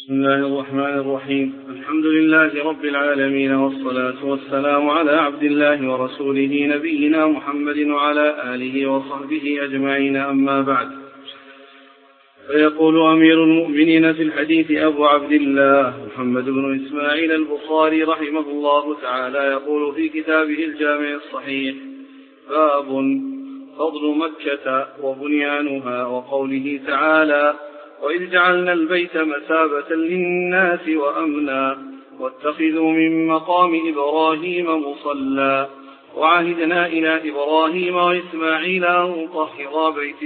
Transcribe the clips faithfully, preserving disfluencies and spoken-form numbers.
بسم الله الرحمن الرحيم. الحمد لله رب العالمين، والصلاة والسلام على عبد الله ورسوله نبينا محمد وعلى آله وصحبه أجمعين، أما بعد. فيقول أمير المؤمنين في الحديث أبو عبد الله محمد بن إسماعيل البخاري رحمه الله تعالى، يقول في كتابه الجامع الصحيح: باب فضل مكة وبنيانها، وقوله تعالى: وإذ جعلنا البيت مثابة للناس وأمنا واتخذوا من مقام إبراهيم مصلى وعهدنا إلى إبراهيم وإسماعيل أن طهرا بيتي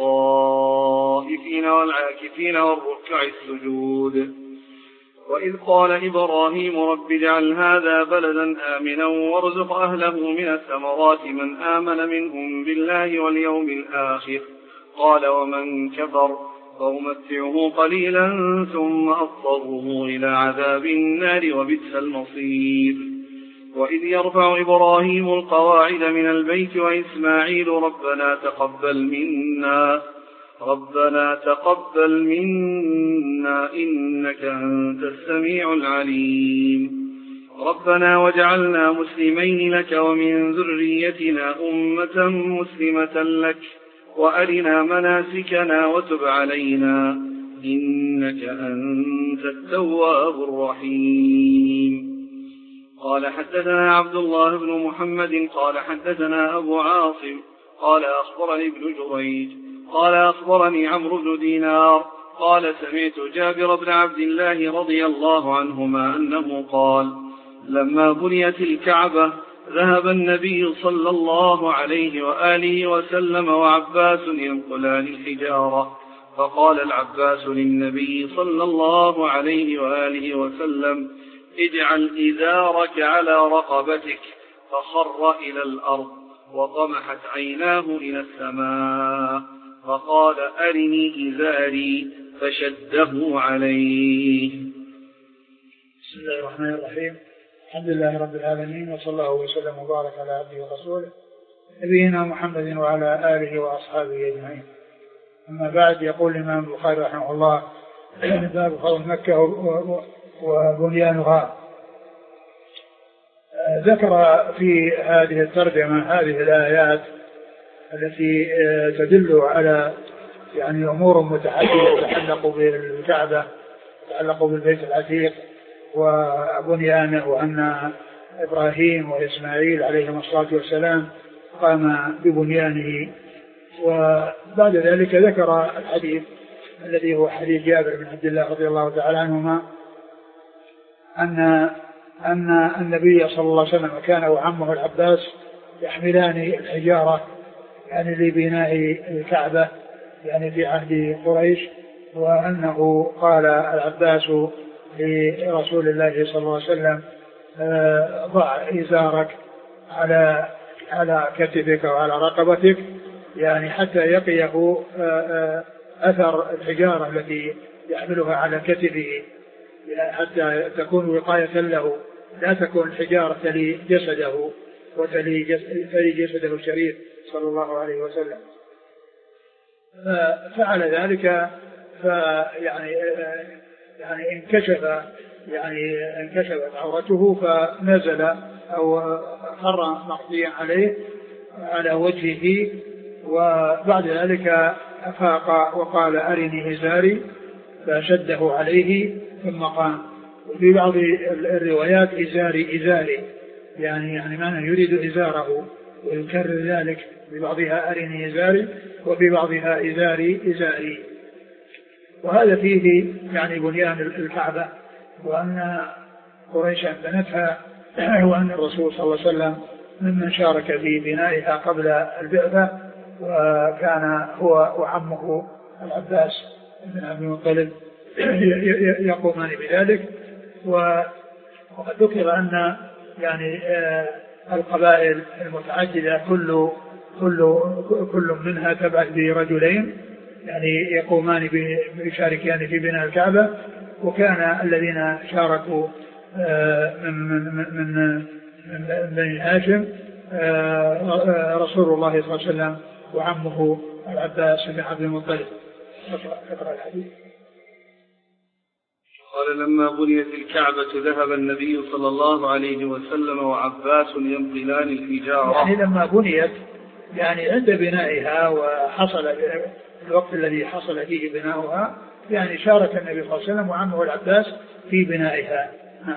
للطائفين والعاكفين والركع السجود. وإذ قال إبراهيم رب اجعل هذا بلدا آمنا وارزق أهله من الثمرات من آمن منهم بالله واليوم الآخر، قال ومن كفر فأمتعه قليلا ثم أضطره إلى عذاب النار وبئس المصير. وإذ يرفع إبراهيم القواعد من البيت وإسماعيل ربنا تقبل منا ربنا تقبل منا إنك أنت السميع العليم، ربنا واجعلنا مسلمين لك ومن ذريتنا أمة مسلمة لك وأرنا مناسكنا وتب علينا إنك أنت التواب الرحيم. قال حدثنا عبد الله بن محمد قال حدثنا أبو عاصم قال أخبرني ابن جريج قال أخبرني عمرو بن دينار قال سمعت جابر بن عبد الله رضي الله عنهما أنه قال: لما بنيت الكعبة ذهب النبي صلى الله عليه وآله وسلم وعباس ينقلان الحجارة، فقال العباس للنبي صلى الله عليه وآله وسلم: اجعل إزارك على رقبتك، فخر إلى الأرض وطمحت عيناه إلى السماء، فقال: أرني إزاري، فشده عليه. بسم الله الرحمن الرحيم. الحمد لله رب العالمين، وصلى الله وسلم وبارك على عبده ورسوله نبينا محمد وعلى آله وأصحابه أجمعين، أما بعد. يقول الإمام البخاري رحمه الله: باب فضل مكة وبنيانها. ذكر في هذه الترجمة هذه الآيات التي تدل على يعني أمور متعددة تتعلق بالكعبة، تتعلق بالبيت العتيق وبنيانه، وأن إبراهيم وإسماعيل عليهم الصلاة والسلام قام ببنيانه. وبعد ذلك ذكر الحديث الذي هو حديث جابر بن عبد الله رضي الله تعالى عنهما أن أن النبي صلى الله عليه وسلم كان وعمه العباس يحملان الحجارة يعني لبناء الكعبة يعني في عهد قريش، وأنه قال العباس لرسول الله صلى الله عليه وسلم: ضع إزارك على على كتفك وعلى رقبتك، يعني حتى يقيه أثر الحجارة التي يحملها على كتفه، حتى تكون وقاية له، لا تكون الحجارة تلي جسده وتلي جسده الشريف صلى الله عليه وسلم. ففعل ذلك، فيعني يعني انكشف يعني انكشفت عورته، فنزل أو خر مغطيا عليه على وجهه، وبعد ذلك أفاق وقال: أرني إزاري، فشده عليه ثم قام. وفي بعض الروايات: إزاري إزاري، يعني يعني معنى يريد إزاره، ويكرر ذلك ببعضها: أرني إزاري، وفي بعضها: إزاري إزاري. وهذا فيه يعني بنيان الكعبة، وأن قريشا بنتها، وأن الرسول صلى الله عليه وسلم ممن شارك في بنائها قبل البعثة، وكان هو وعمه العباس بن عبد المطلب يقومان بذلك. وقد ذكر أن يعني القبائل المتعددة كل كل كل منها تبعث برجلين يعني يقومان بيشاركان في بناء الكعبة، وكان الذين شاركوا من من من من بني هاشم رسول الله صلى الله عليه وسلم وعمه العباس بن عبد المطلب. اقرأ الحديث. قال لما بنيت الكعبة ذهب النبي صلى الله عليه وسلم وعباس ينقلان الحجارة. يعني لما بنيت يعني عند بنائها وحصل الوقت الذي حصل فيه بناؤها يعني شارك النبي صلى الله عليه وسلم وعمه العباس في بنائها.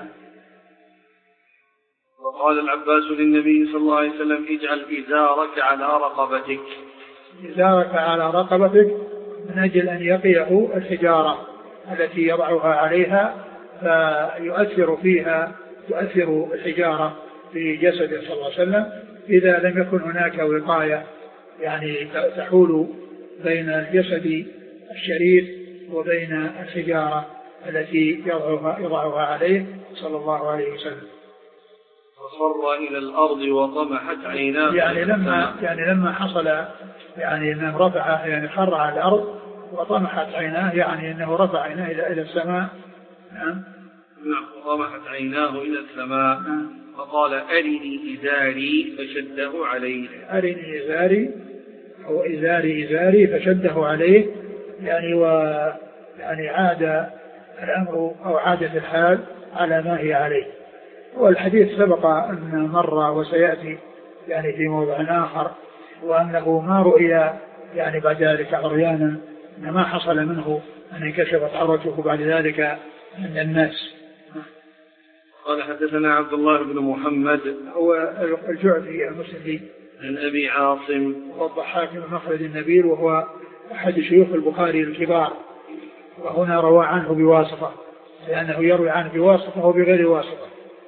وقال العباس للنبي صلى الله عليه وسلم اجعل إزارك على رقبتك. إزارك على رقبتك من أجل أن يقيه الحجارة التي يضعها عليها فيؤثر فيها تؤثر الحجارة في جسده صلى الله عليه وسلم إذا لم يكن هناك وقاية يعني تحول بين الجسد الشريف وبين الحجارة التي يضعها, يضعها عليه صلى الله عليه وسلم. فخر إلى الأرض وطمحت عيناه. يعني لما يعني لما حصل يعني أنه رفع يعني خر على الأرض وطمحت عيناه يعني أنه رفع عيناه إلى إلى السماء. نعم. نعم وطمحت عيناه إلى السماء. نعم. فقال أرني إزاري فشده عليه. أرني إزاري أو إزاري إزاري فشده عليه يعني و يعني عاد الأمر أو عادت الحال على ما هي عليه. والحديث سبق أن مر وسيأتي يعني في موضع آخر وأنه ما رؤي يعني بعد ذلك عريانا ما حصل منه أن انكشفت عورته بعد ذلك من الناس. قال حدثنا عبد الله بن محمد هو الجعفي المسندي عن أبي عاصم والضحاك بن مخلد النبيل وهو أحد شيوخ البخاري الكبار وهنا روى عنه بواسطة لأنه يروي عنه بواسطة وبغير واسطة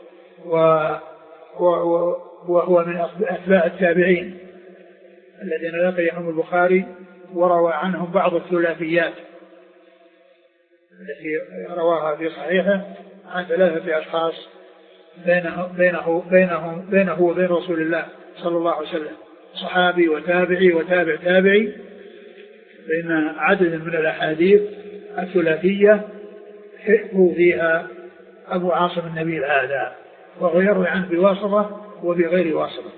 وهو من أتباع التابعين الذين لقيهم البخاري وروى عنهم بعض الثلاثيات التي رواها في صحيحه عن ثلاثة أشخاص بينه بينه بينهم بينه وبين رسول الله صلى الله عليه وسلم صحابي وتابعي وتابع تابعي بين عدد من الأحاديث الثلاثية حكوا فيها أبو عاصم النبيل هذا وهو يروي عنه بواسطة وبغير واسطة.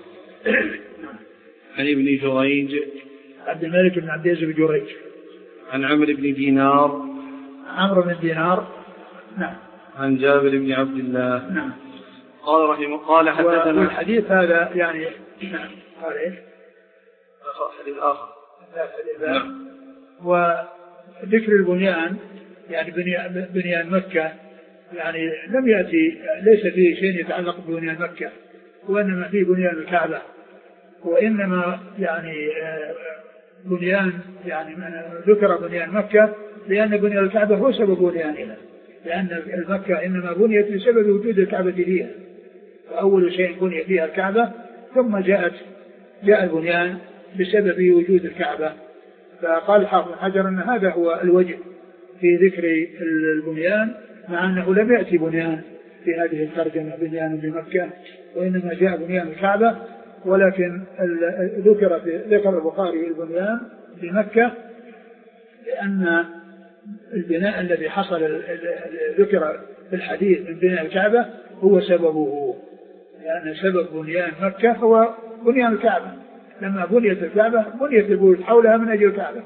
عن ابن جريج عبد الملك بن عبد العزيز بن جريج عن عمرو بن دينار عمرو بن دينار نعم عن جابر بن عبد الله نعم. قال رحمه قال حدثنا والحديث هذا يعني نعم قال ايش حديث آخر نعم. وذكر البنيان يعني بنيان مكة يعني لم يأتي ليس فيه شيء يتعلق ببنيان مكة وإنما فيه بنيان الكعبة وإنما يعني بنيان يعني ذكر بنيان مكة لأن بنيان الكعبة هو سبب بنيانها لأن المكة إنما بنيت بسبب وجود الكعبة فيها فأول شيء بني فيها الكعبة ثم جاءت جاء البنيان بسبب وجود الكعبة. فقال حافظ حجر أن هذا هو الوجه في ذكر البنيان مع أنه لم يأتي بنيان في هذه الترجمة بنيان بمكة وإنما جاء بنيان الكعبة ولكن ذكر في ذكر البخاري البنيان بمكة لأن البناء الذي حصل ذكر في الحديث من بناء الكعبة هو سببه لأن سبب بنيان مكة هو بنيان الكعبة لما بنيت الكعبة بنيت البيوت حولها من أجل الكعبة.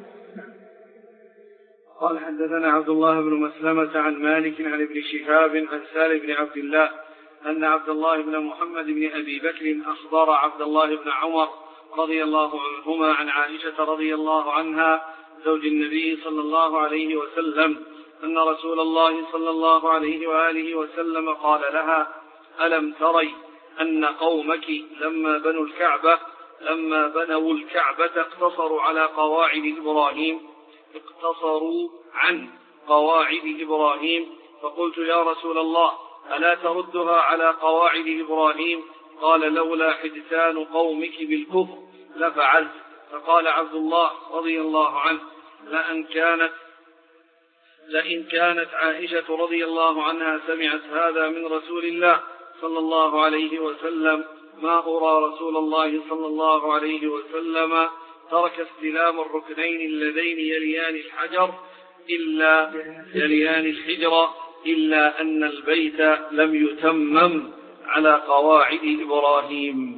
قال حدثنا عبد الله بن مسلمة عن مالك عن ابن شهاب عن سالم بن عبد الله أن عبد الله بن محمد بن أبي بكر أخبر عبد الله بن عمر رضي الله عنهما عن عائشة رضي الله عنها زوج النبي صلى الله عليه وسلم أن رسول الله صلى الله عليه وآله وسلم قال لها ألم تري أن قومك لما بنوا الكعبة لما بنوا الكعبة اقتصروا على قواعد إبراهيم اقتصروا عن قواعد إبراهيم فقلت يا رسول الله ألا تردها على قواعد إبراهيم قال لولا حدثان قومك بالكفر لفعلت. فقال عبد الله رضي الله عنه لأن كانت لئن كانت عائشة رضي الله عنها سمعت هذا من رسول الله صلى الله عليه وسلم ما أرى رسول الله صلى الله عليه وسلم ترك استلام الركنين اللذين يليان الحجر إلا يليان الحجر إلا أن البيت لم يتمم على قواعد إبراهيم.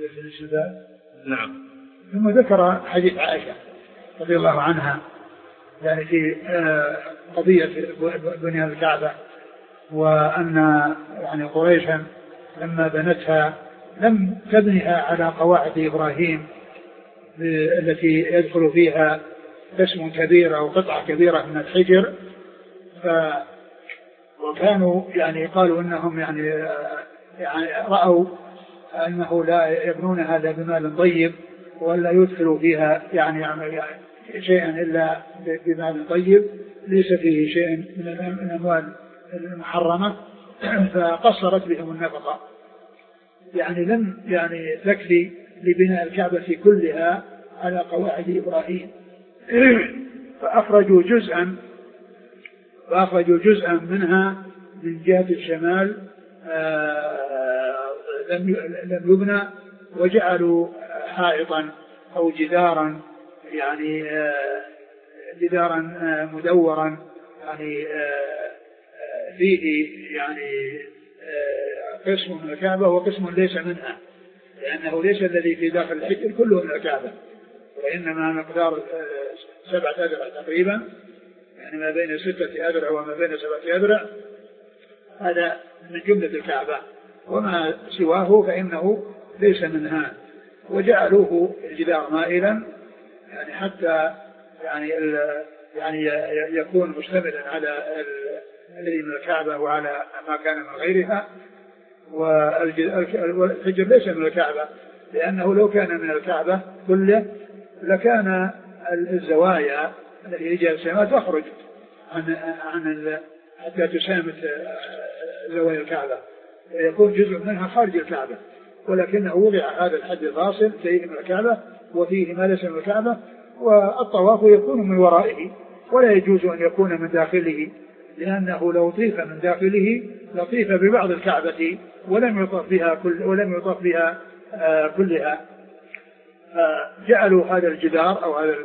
نعم. ثم ذكر حديث عائشة رضي الله عنها يعني في قضية بنيان الكعبة، وأن يعني قريشا لما بنتها لم تبنها على قواعد إبراهيم التي يدخل فيها قسم كبير أو قطعة كبيرة من الحجر، ف وكانوا يعني قالوا إنهم يعني, يعني رأوا أنه لا يبنون هذا بمال طيب ولا يدخلوا فيها يعني, يعني شيئا إلا بمال طيب ليس فيه شيء من الأموال المحرمة، فقصرت بهم النفقة، يعني لم يعني تكفي لبناء الكعبة كلها على قواعد إبراهيم، فأخرجوا جزءا فأخرجوا جزءا منها من جهة الشمال لم لم يبنى، وجعلوا حائطا أو جدارا يعني جدارا مدورا يعني فيه يعني قسم من الكعبة وقسم ليس منها، لأنه ليس الذي في داخل الحجر كله من الكعبة، وإنما مقدار سبعة أذرع تقريبا، يعني ما بين ستة أذرع وما بين سبعة أذرع، هذا من جملة الكعبة، وما سواه فإنه ليس منها. وجعلوه الجدار مائلا يعني حتى يعني يعني يكون مشتملا على الذي من الكعبة وعلى ما كان من غيرها. والحجر ليس من الكعبة، لأنه لو كان من الكعبة كله لكان الزوايا التي هي السماء تخرج عن عن حتى تسامت زوايا الكعبة، يكون جزء منها خارج الكعبة، ولكنه وضع هذا الحد الفاصل فيه من الكعبة وفيه ما ليس من الكعبة، والطواف يكون من ورائه ولا يجوز أن يكون من داخله، لأنه لو طيف من داخله لطيف ببعض الكعبة ولم يطف بها كل ولم يطف بها آه كلها. آه جعلوا هذا الجدار أو هذا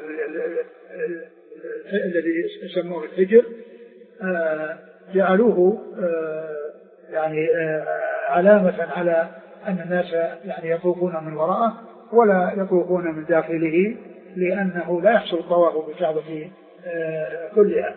الذي يسموه الحجر آه جعلوه آه يعني آه علامة على أن الناس يعني يطوفون من وراءه ولا يطوفون من داخله، لأنه لا يحصل الطواف بالكعبة آه كلها.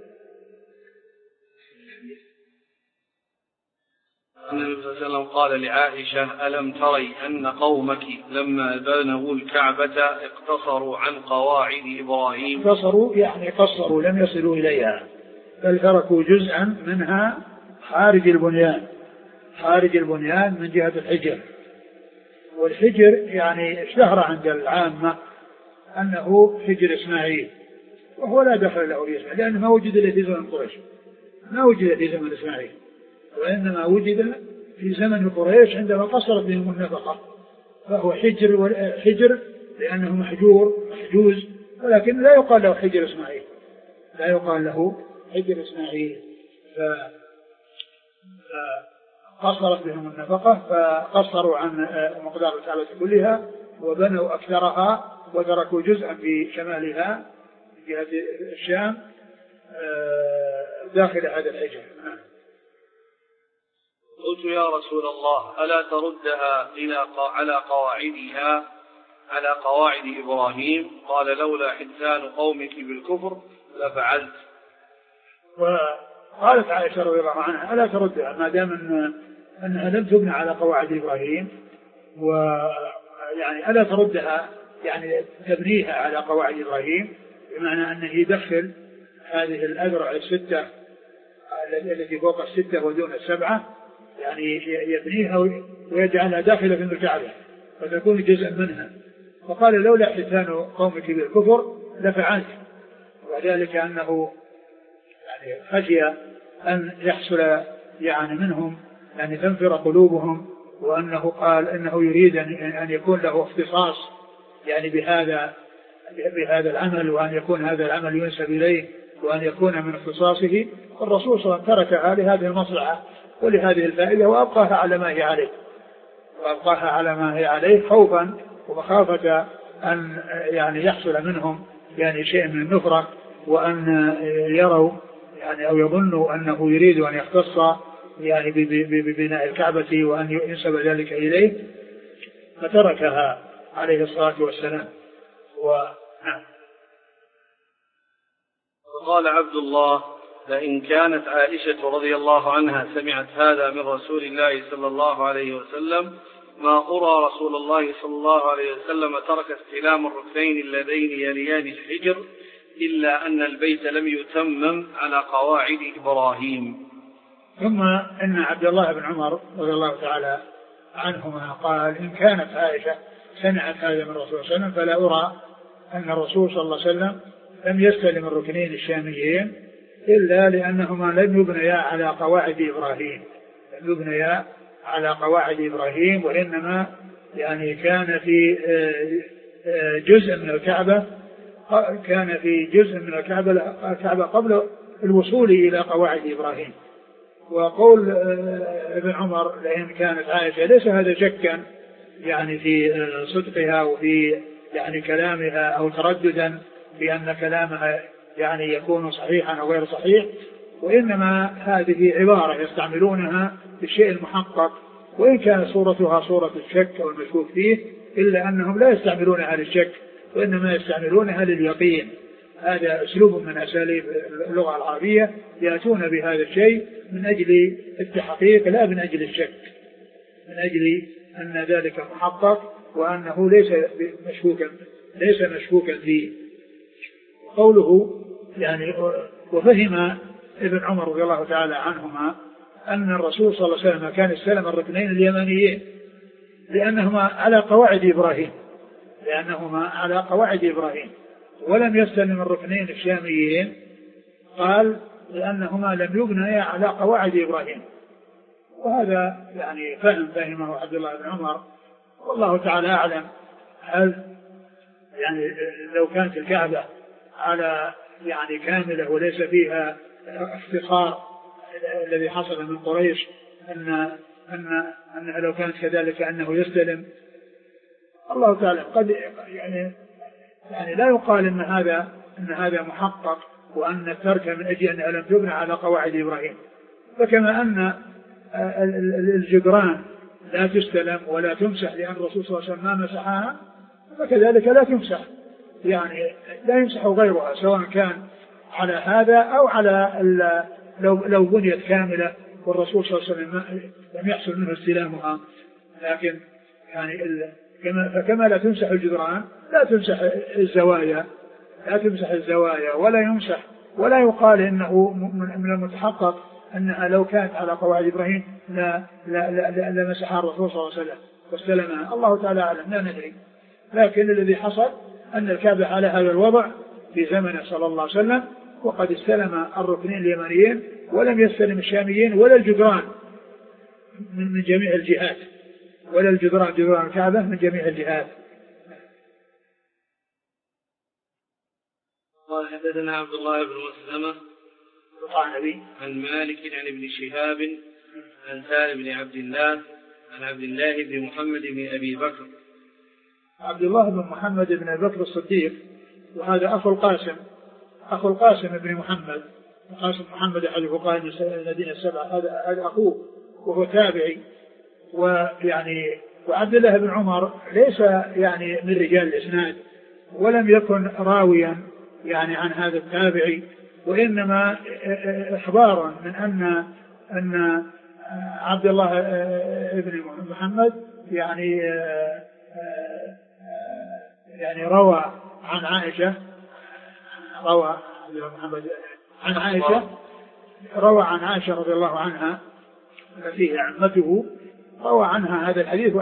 النبي صلى الله عليه وسلم قال لعائشة: ألم تري أن قومك لما بنوا الكعبة اقتصروا عن قواعد إبراهيم؟ اقتصروا يعني قصروا، لم يصلوا إليها، بل تركوا جزءا منها خارج البنيان خارج البنيان من جهة الحجر. والحجر يعني اشتهر عند العامة أنه حجر إسماعيل، وهو لا دخل له في إسماعيل، لأنه ما وجد إلا في زمن قريش، ما وجد في زمن إسماعيل، وإنما وجد في زمن قريش عندما قصرت بهم النفقة، فهو حجر حجر لأنه محجور محجوز، ولكن لا يقال له حجر إسماعيل، لا يقال له حجر إسماعيل. فقصرت بهم النفقة فقصروا عن مقدار الكعبة كلها وبنوا أكثرها وتركوا جزءا في شمالها من جهة الشام داخل هذا الحجر. قلت: يا رسول الله، ألا تردها إلى على قواعدها على قواعد إبراهيم؟ قال: لولا حدثان قومك بالكفر لفعلت. وقالت عائشة رضي الله عنها: ألا تردها ما دام أن أنها لم تبنى على قواعد إبراهيم، ويعني ألا تردها يعني تبنيها على قواعد إبراهيم، بمعنى أنه يدخل هذه الأذرع الستة التي فوق الستة ودون السبعة، يعني يبنيها ويجعلها داخلة في الكعبة فتكون جزءا منها. فقال: لولا حدثان قومك بالكفر لفعلت، وذلك أنه يعني خشي أن يحصل يعني منهم يعني تنفر قلوبهم، وأنه قال إنه يريد أن يكون له اختصاص يعني بهذا بهذا العمل، وأن يكون هذا العمل ينسب إليه وأن يكون من اختصاصه. الرسول صلى الله عليه وسلم تركها لهذه المصلحة ولهذه الفائدة وأبقاها على ما هي عليه وأبقاها على ما هي عليه خوفا ومخافة أن يعني يحصل منهم يعني شيء من النفرة، وأن يروا يعني أو يظنوا أنه يريد أن يختص يعني ببناء الكعبة وأن ينسب ذلك إليه، فتركها عليه الصلاة والسلام. و... وقال عبد الله: لئن كانت عائشة رضي الله عنها سمعت هذا من رسول الله صلى الله عليه وسلم ما أرى رسول الله صلى الله عليه وسلم ترك استلام الركنين اللذين يليان الحجر إلا أن البيت لم يتمم على قواعد إبراهيم. ثم إن عبد الله بن عمر رضي الله تعالى عنهما قال: إن كانت عائشة سمعت هذا من الرسول صلى الله عليه وسلم فلا أرى أن الرسول صلى الله عليه وسلم لم يستلم الركنين الشاميين إلا لأنهما لم يبنيا على قواعد إبراهيم لم يبنيا على قواعد إبراهيم وإنما يعني كان في جزء من الكعبة كان في جزء من الكعبة الكعبة قبل الوصول إلى قواعد إبراهيم. وقول ابن عمر: لأن كانت عائشة، ليس هذا شكا يعني في صدقها وفي يعني كلامها أو ترددا بأن كلامها يعني يكون صحيحا أو غير صحيح، وإنما هذه عبارة يستعملونها في الشيء المحقق، وإن كان صورتها صورة الشك أو المشكوك فيه إلا أنهم لا يستعملونها للشك وإنما يستعملونها لليقين. هذا أسلوب من أساليب اللغة العربية، يأتون بهذا الشيء من أجل التحقيق لا من أجل الشك، من أجل أن ذلك محقق وأنه ليس مشكوكا ليس مشكوكا فيه. قوله يعني وفهم ابن عمر رضي الله تعالى عنهما أن الرسول صلى الله عليه وسلم كان استلم الركنين اليمانيين لأنهما على قواعد إبراهيم لأنهما على قواعد إبراهيم ولم يستلم الركنين الشاميين، قال لأنهما لم يبنيا على قواعد إبراهيم. وهذا يعني فهم فهمه عبد الله بن عمر والله تعالى أعلم. هل يعني لو كانت الكعبة على يعني كاملة وليس فيها افتقار الذي حصل من قريش أن أن أنها لو كانت كذلك أنه يستلم، الله تعالى قد يعني يعني لا يقال أن هذا أن هذا محقق وأن الترك من أجل أنها لم تبنى على قواعد إبراهيم. فكما أن الجدران لا تستلم ولا تمسح لأن الرسول صلى الله عليه وسلم ما مسحها، فكذلك لا تمسح يعني لا يمسح غيرها سواء كان على هذا أو على لو لو بنيت كاملة والرسول صلى الله عليه وسلم لم يحصل منه استلامها. لكن يعني كما فكما لا تمسح الجدران لا تمسح الزوايا لا تمسح الزوايا ولا يمسح ولا يقال إنه من المتحقق أنها لو كانت على قواعد إبراهيم لا لا لا, لا, لا مسحها الرسول صلى الله عليه وسلم واستلمها. الله تعالى أعلم لا ندري، لكن الذي حصل أن الكعبة على هذا الوضع في زمنه صلى الله عليه وسلم وقد استلم الركنين اليمانيين ولم يستلم الشاميين ولا الجدران من جميع الجهات ولا الجدران جدران الكعبة من جميع الجهات. قال حدثنا عبد الله بن مسلمة عن مالك عن ابن شهاب عن سالم بن عبد الله عن عبد الله بن محمد بن أبي بكر. عبد الله بن محمد بن أبي بكر الصديق، وهذا أخو القاسم أخو القاسم بن محمد القاسم محمد أحد فقهاء المدينة السبعة، هذا هذا أخوه وهو تابعي. ويعني وعبد الله بن عمر ليس يعني من رجال الإسناد ولم يكن راويا يعني عن هذا التابعي، وإنما إخبار من أن أن عبد الله بن محمد يعني يعني روى عن عائشة روى محمد عن عائشة روى عن عائشة رضي الله عنها التي عمته، روى عنها هذا الحديث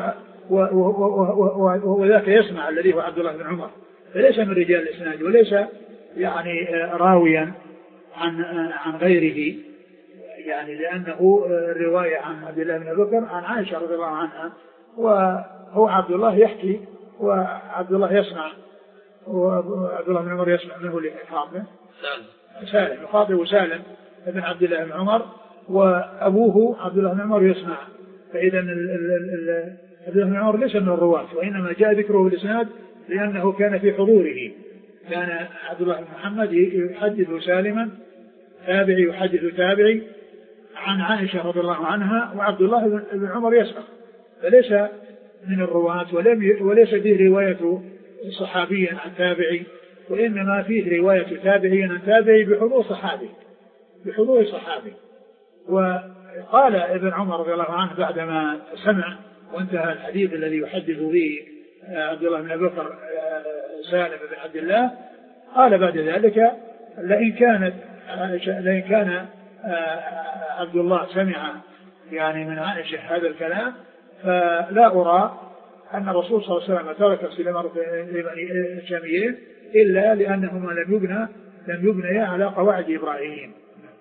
وذاك يسمع الذي هو عبد الله بن عمر، فليس من رجال الإسناد وليس يعني راويا عن عن غيره، يعني لأنه رواية عن عبد الله بن أبي بكر عن عائشة رضي الله عنها، وهو عبد الله يحكي وعبد الله يسمع، وعبد الله بن عمر يسمع منه لخاطبه سالم خاطبه سالم ابن عبد الله بن عمر، وأبوه عبد الله بن عمر يسمع. فإذا عبد الله بن عمر ليس من الرواة، وإنما جاء ذكره في الإسناد لأنه كان في حضوره. كان عبد الله بن محمد يحدث سالما تابعي يحدث تابعي عن عائشة رضي الله عنها، وعبد الله بن عمر يسمع، فليس من الرواة ولم وليس به رواية صحابيا عن تابعي وإنما فيه رواية تابعي عن تابعي بحضور صحابي بحضور صحابي. وقال ابن عمر رضي الله عنه بعدما سمع وانتهى الحديث الذي يحدث به عبد الله بن أبي بكر سالم بن عبد الله، قال بعد ذلك لئن كانت لئن كان عبد الله سمع يعني من عائشة هذا الكلام فلا أرى أن الرسول صلى الله عليه وسلم ترك سليمان الشاميين إلا لأنهما لم يبنى لم يبنيا على قواعد إبراهيم.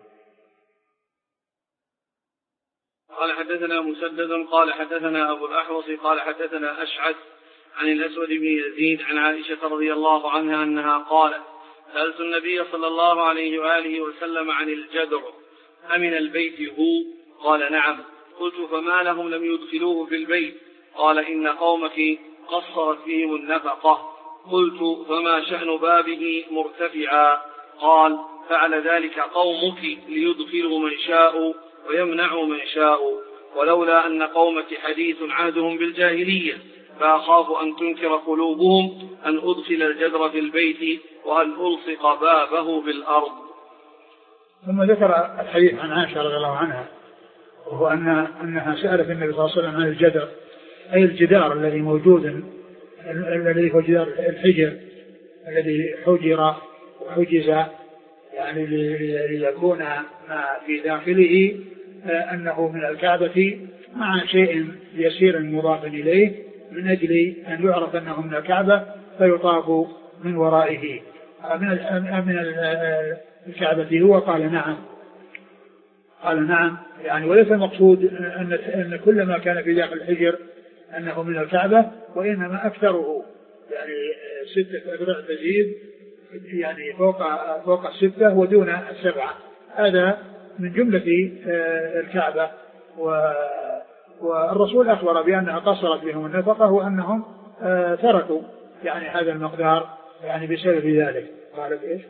قال حدثنا مسدد قال حدثنا أبو الأحوص قال حدثنا أشعث عن الأسود بن يزيد عن عائشة رضي الله عنها أنها قالت سألت النبي صلى الله عليه وآله وسلم عن الجدر أمن البيت هو؟ قال نعم. قلت فما لهم لم يدخلوه في البيت؟ قال إن قومك قصرت فيهم النفقة. قلت فما شأن بابه مرتفعا؟ قال فعل ذلك قومك ليدخلوا من شاء ويمنعوا من شاء، ولولا أن قومك حديث عهدهم بالجاهلية فأخاف أن تنكر قلوبهم أن أدخل الجدر في البيت وأن ألصق بابه بالأرض. ثم ذكر الحديث عن عائشة رضي الله عنها وهو أن أنها سألت النبي صلى الله عليه وسلم عن الجدر أي الجدار الذي موجود الذي هو جدار الحجر الذي حجر وحجز يعني ليكون ما في داخله أنه من الكعبة مع شيء يسير مضاف إليه من أجل أن يعرف أنه من الكعبة فيطاف من ورائه من الكعبة هو. قال نعم قال نعم يعني وليس المقصود أن أن كل ما كان في داخل الحجر أنه من الكعبة، وإنما أكثره يعني ستة أذرع تزيد يعني فوق فوق الستة ودون السبعة، هذا من جملة الكعبة. والرسول أخبر بأنها قصرت بهم النفقة وأنهم تركوا يعني هذا المقدار يعني بسبب ذلك. قالت إيش؟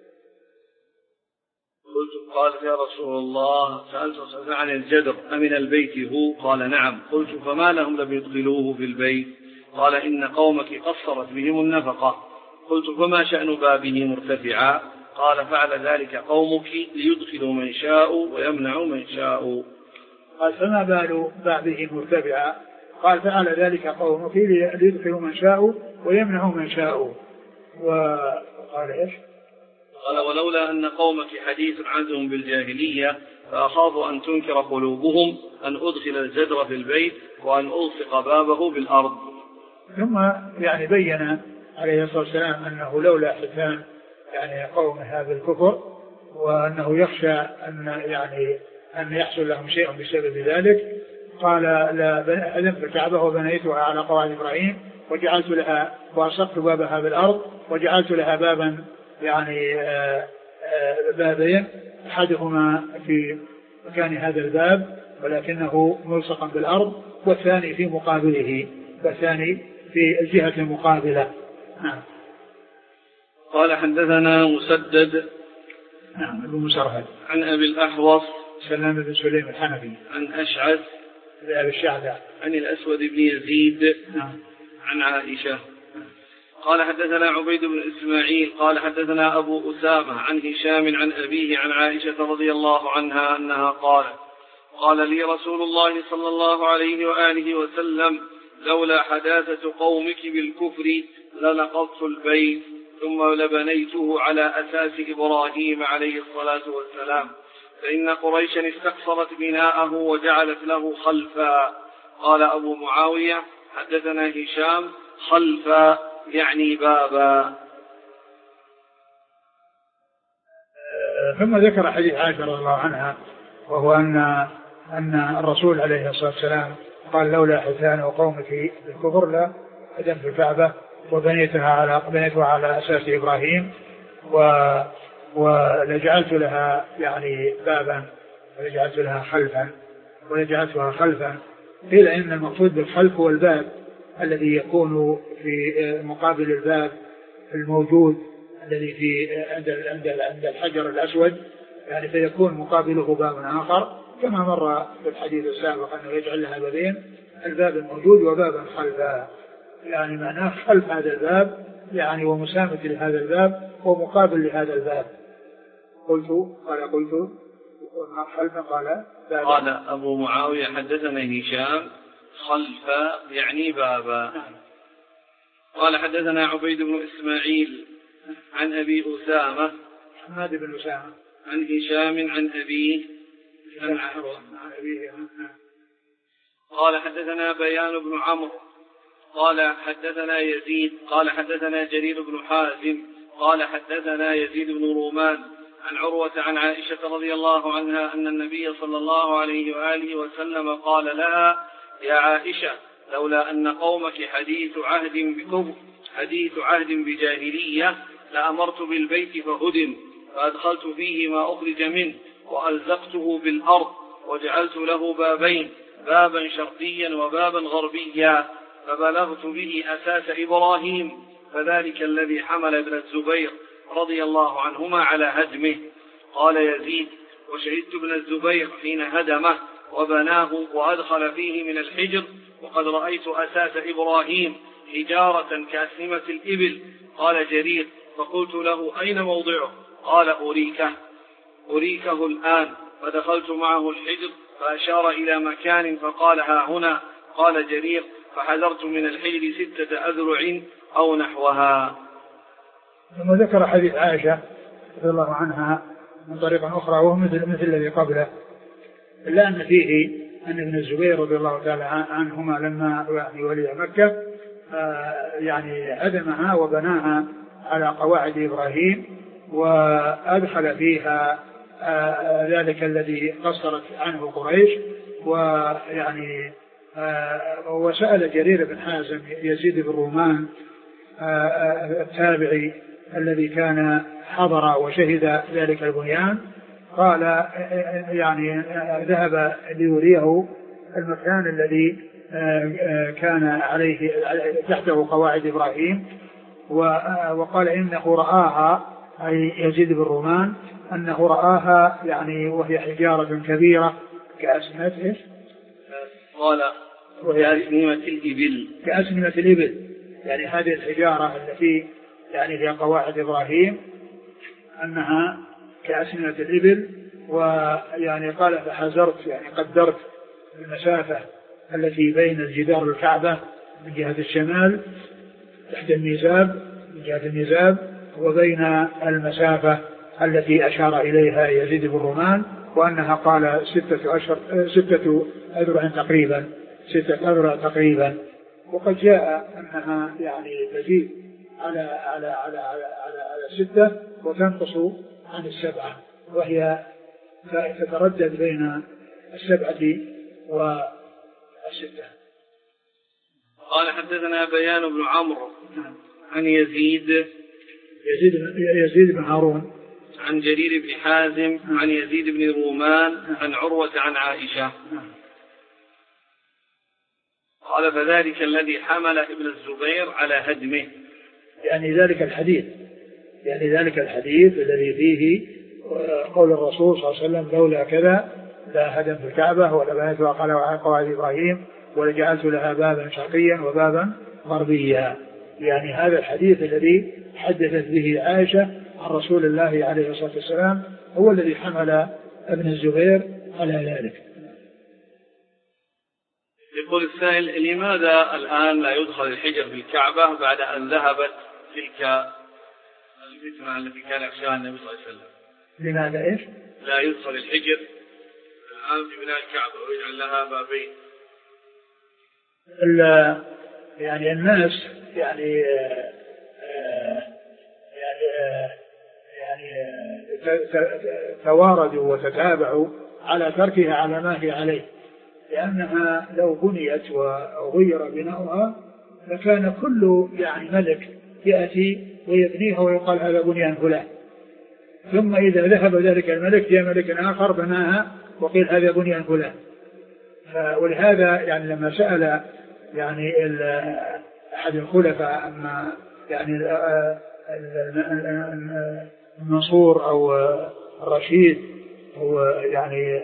قلت قالت يا رسول الله سألت عن الجدر أمن البيت هو؟ قال نعم. قلت فما لهم لم يدخلوه في البيت؟ قال إن قومك قصرت بهم النفقة. قلت فما شأن بابه مرتفعا؟ قال فعل ذلك قومك ليدخلوا من شاء ويمنعوا من شاء. قال فما بال بابه مرتفعا؟ قال فعل ذلك قومك ليدخلوا من شاء ويمنعوا من شاء. وقال إيش؟ قال ولولا أن قومك حديث عهدهم بالجاهلية فأخاف أن تنكر قلوبهم أن أدخل الجدر في البيت وأن ألصق بابه بالأرض. ثم يعني بين عليه الصلاة والسلام أنه لولا حسان يعني قوم هذا الكفر وأنه يخشى أن يعني أن يحصل لهم شيء بسبب ذلك، قال لا أذنت الكعبة وبنيتها على قواعد إبراهيم وجعلت لها وأصقت بابها بالأرض وجعلت لها بابا يعني بابين أحدهما في مكان هذا الباب ولكنه ملصقا بالأرض والثاني في مقابله والثاني في الجهة المقابلة. نعم. قال حدثنا مسدد نعم ابن مسرهد عن أبي الأحوص سلام بن سليم الحنفي عن أشعث أبي الشعثاء عن الأسود بن يزيد نعم عن عائشة قال حدثنا عبيد بن إسماعيل قال حدثنا أبو أسامة عن هشام عن أبيه عن عائشة رضي الله عنها أنها قالت قال لي رسول الله صلى الله عليه وآله وسلم لولا حداثة قومك بالكفر لنقضت البيت ثم لبنيته على أساس إبراهيم عليه الصلاة والسلام فإن قريشا استقصرت بناءه وجعلت له خلفا. قال أبو معاوية حدثنا هشام خلفا يعني بابا. ثم ذكر حديث عائشة رضي الله عنها وهو أن أن الرسول عليه الصلاة والسلام قال لولا حسان قومك بالكفر لا هدمت الكعبة وبنيتها على بنيتها على أساس إبراهيم و ولجعلت لها يعني بابا ولجعلت لها خلفا ولجعلتها خلفا. قيل إن المقصود بالخلف هو الباب الذي يكون في مقابل الباب الموجود الذي في عند عند الحجر الأسود يعني فيكون مقابله باب آخر كما مر في الحديث السابق أنه يجعل لها بابين الباب الموجود وبابا خلفا يعني معناه خلف هذا الباب يعني ومسامة لهذا الباب ومقابل لهذا الباب. قلت قال قلت خلف قال بابا. قال أبو معاوية حدثنا هشام خلف يعني بابا. قال حدثنا عبيد بن إسماعيل عن أبي أسامة حماد بن أسامة عن هشام عن أبيه عن أبيه. قال حدثنا بيان بن عمرو قال حدثنا يزيد قال حدثنا جرير بن حازم قال حدثنا يزيد بن رومان عن عروة عن عائشة رضي الله عنها أن النبي صلى الله عليه وآله وسلم قال لها يا عائشة لولا أن قومك حديث عهد بكفر حديث عهد بجاهلية لأمرت بالبيت فهدم فأدخلت فيه ما أخرج منه وألزقته بالأرض وجعلت له بابين بابا شرقيا وبابا غربيا فبلغت به أساس إبراهيم فذلك الذي حمل ابن الزبير رضي الله عنهما على هدمه. قال يزيد وشهدت ابن الزبير حين هدمه وبناه وأدخل فيه من الحجر وقد رأيت أساس إبراهيم حجارة كأسنمة الإبل. قال جرير فقلت له أين موضعه؟ قال أريكه أريكه الآن. فدخلت معه الحجر فأشار إلى مكان فقال ها هنا. قال جرير فحذرت من الحجر ستة أذرع أو نحوها. ثم ذكر حديث عائشة رضي الله عنها من طريقة أخرى وهو مثل, مثل الذي قبله إلا أن فيه أن ابن الزبير رضي الله تعالى عنهما لما يعني ولي مكة يعني هدمها وبناها على قواعد إبراهيم وأدخل فيها ذلك الذي قصرت عنه قريش ويعني وسأل جرير بن حازم يزيد بن رومان التابعي الذي كان حضر وشهد ذلك البنيان قال يعني ذهب ليريه المكان الذي كان عليه تحته قواعد إبراهيم وقال إنه رآها أي يزيد بن رومان أنه رآها يعني وهي حجارة كبيرة كأسنمة قال كأسنمة الإبل كأسنمة الإبل يعني هذه الحجارة التي يعني هي قواعد إبراهيم أنها كأسنمة الإبل. ويعني قال فحذرت يعني قدرت المسافة التي بين الجدار الكعبة من جهة الشمال تحت الميزاب من جهة الميزاب وبين المسافة التي أشار إليها يزيد بن رومان وأنها قال ستة أشهر ستة أذرع تقريبا ستة أذرع تقريبا. وقد جاء أنها يعني تزيد على على على على على, على ستة وتنقص عن السبعة وهي تتردد بين السبعة والستة. قال حدثنا بيان بن عمرو عن يزيد يزيد يزيد بن هارون عن جرير بن حازم عن يزيد بن رومان عن عروة عن عائشة قال فذلك الذي حمل ابن الزبير على هدمه يعني ذلك الحديث يعني ذلك الحديث الذي فيه قول الرسول صلى الله عليه وسلم لولا كذا لا هدم في الكعبة ولا بنيتها على قواعد إبراهيم ولجعلت لها بابا شرقيا وبابا غربيا. يعني هذا الحديث الذي حدثت به عائشة عن رسول الله عليه الصلاة والسلام هو الذي حمل ابن الزبير على ذلك. يقول السائل لماذا الآن لا يدخل الحجر في الكعبة بعد أن ذهبت تلك الفتنة التي كان يخشاها النبي صلى الله عليه وسلم؟ لماذا إيش؟ لا يدخل الحجر الآن في بناء الكعبة ويجعل لها بابين. يعني الناس يعني يعني يعني تواردوا وتتابعوا على تركها على ما هي عليه لأنها لو بنيت وغير بناؤها لكان كل يعني ملك يأتي ويبنيها ويقال هذا بنيان فلان ثم إذا ذهب ذلك الملك جاء ملك آخر بناها وقيل هذا بنيان فلان. ولهذا يعني لما سأل يعني أحد الخلفاء أما يعني المنصور أو الرشيد هو يعني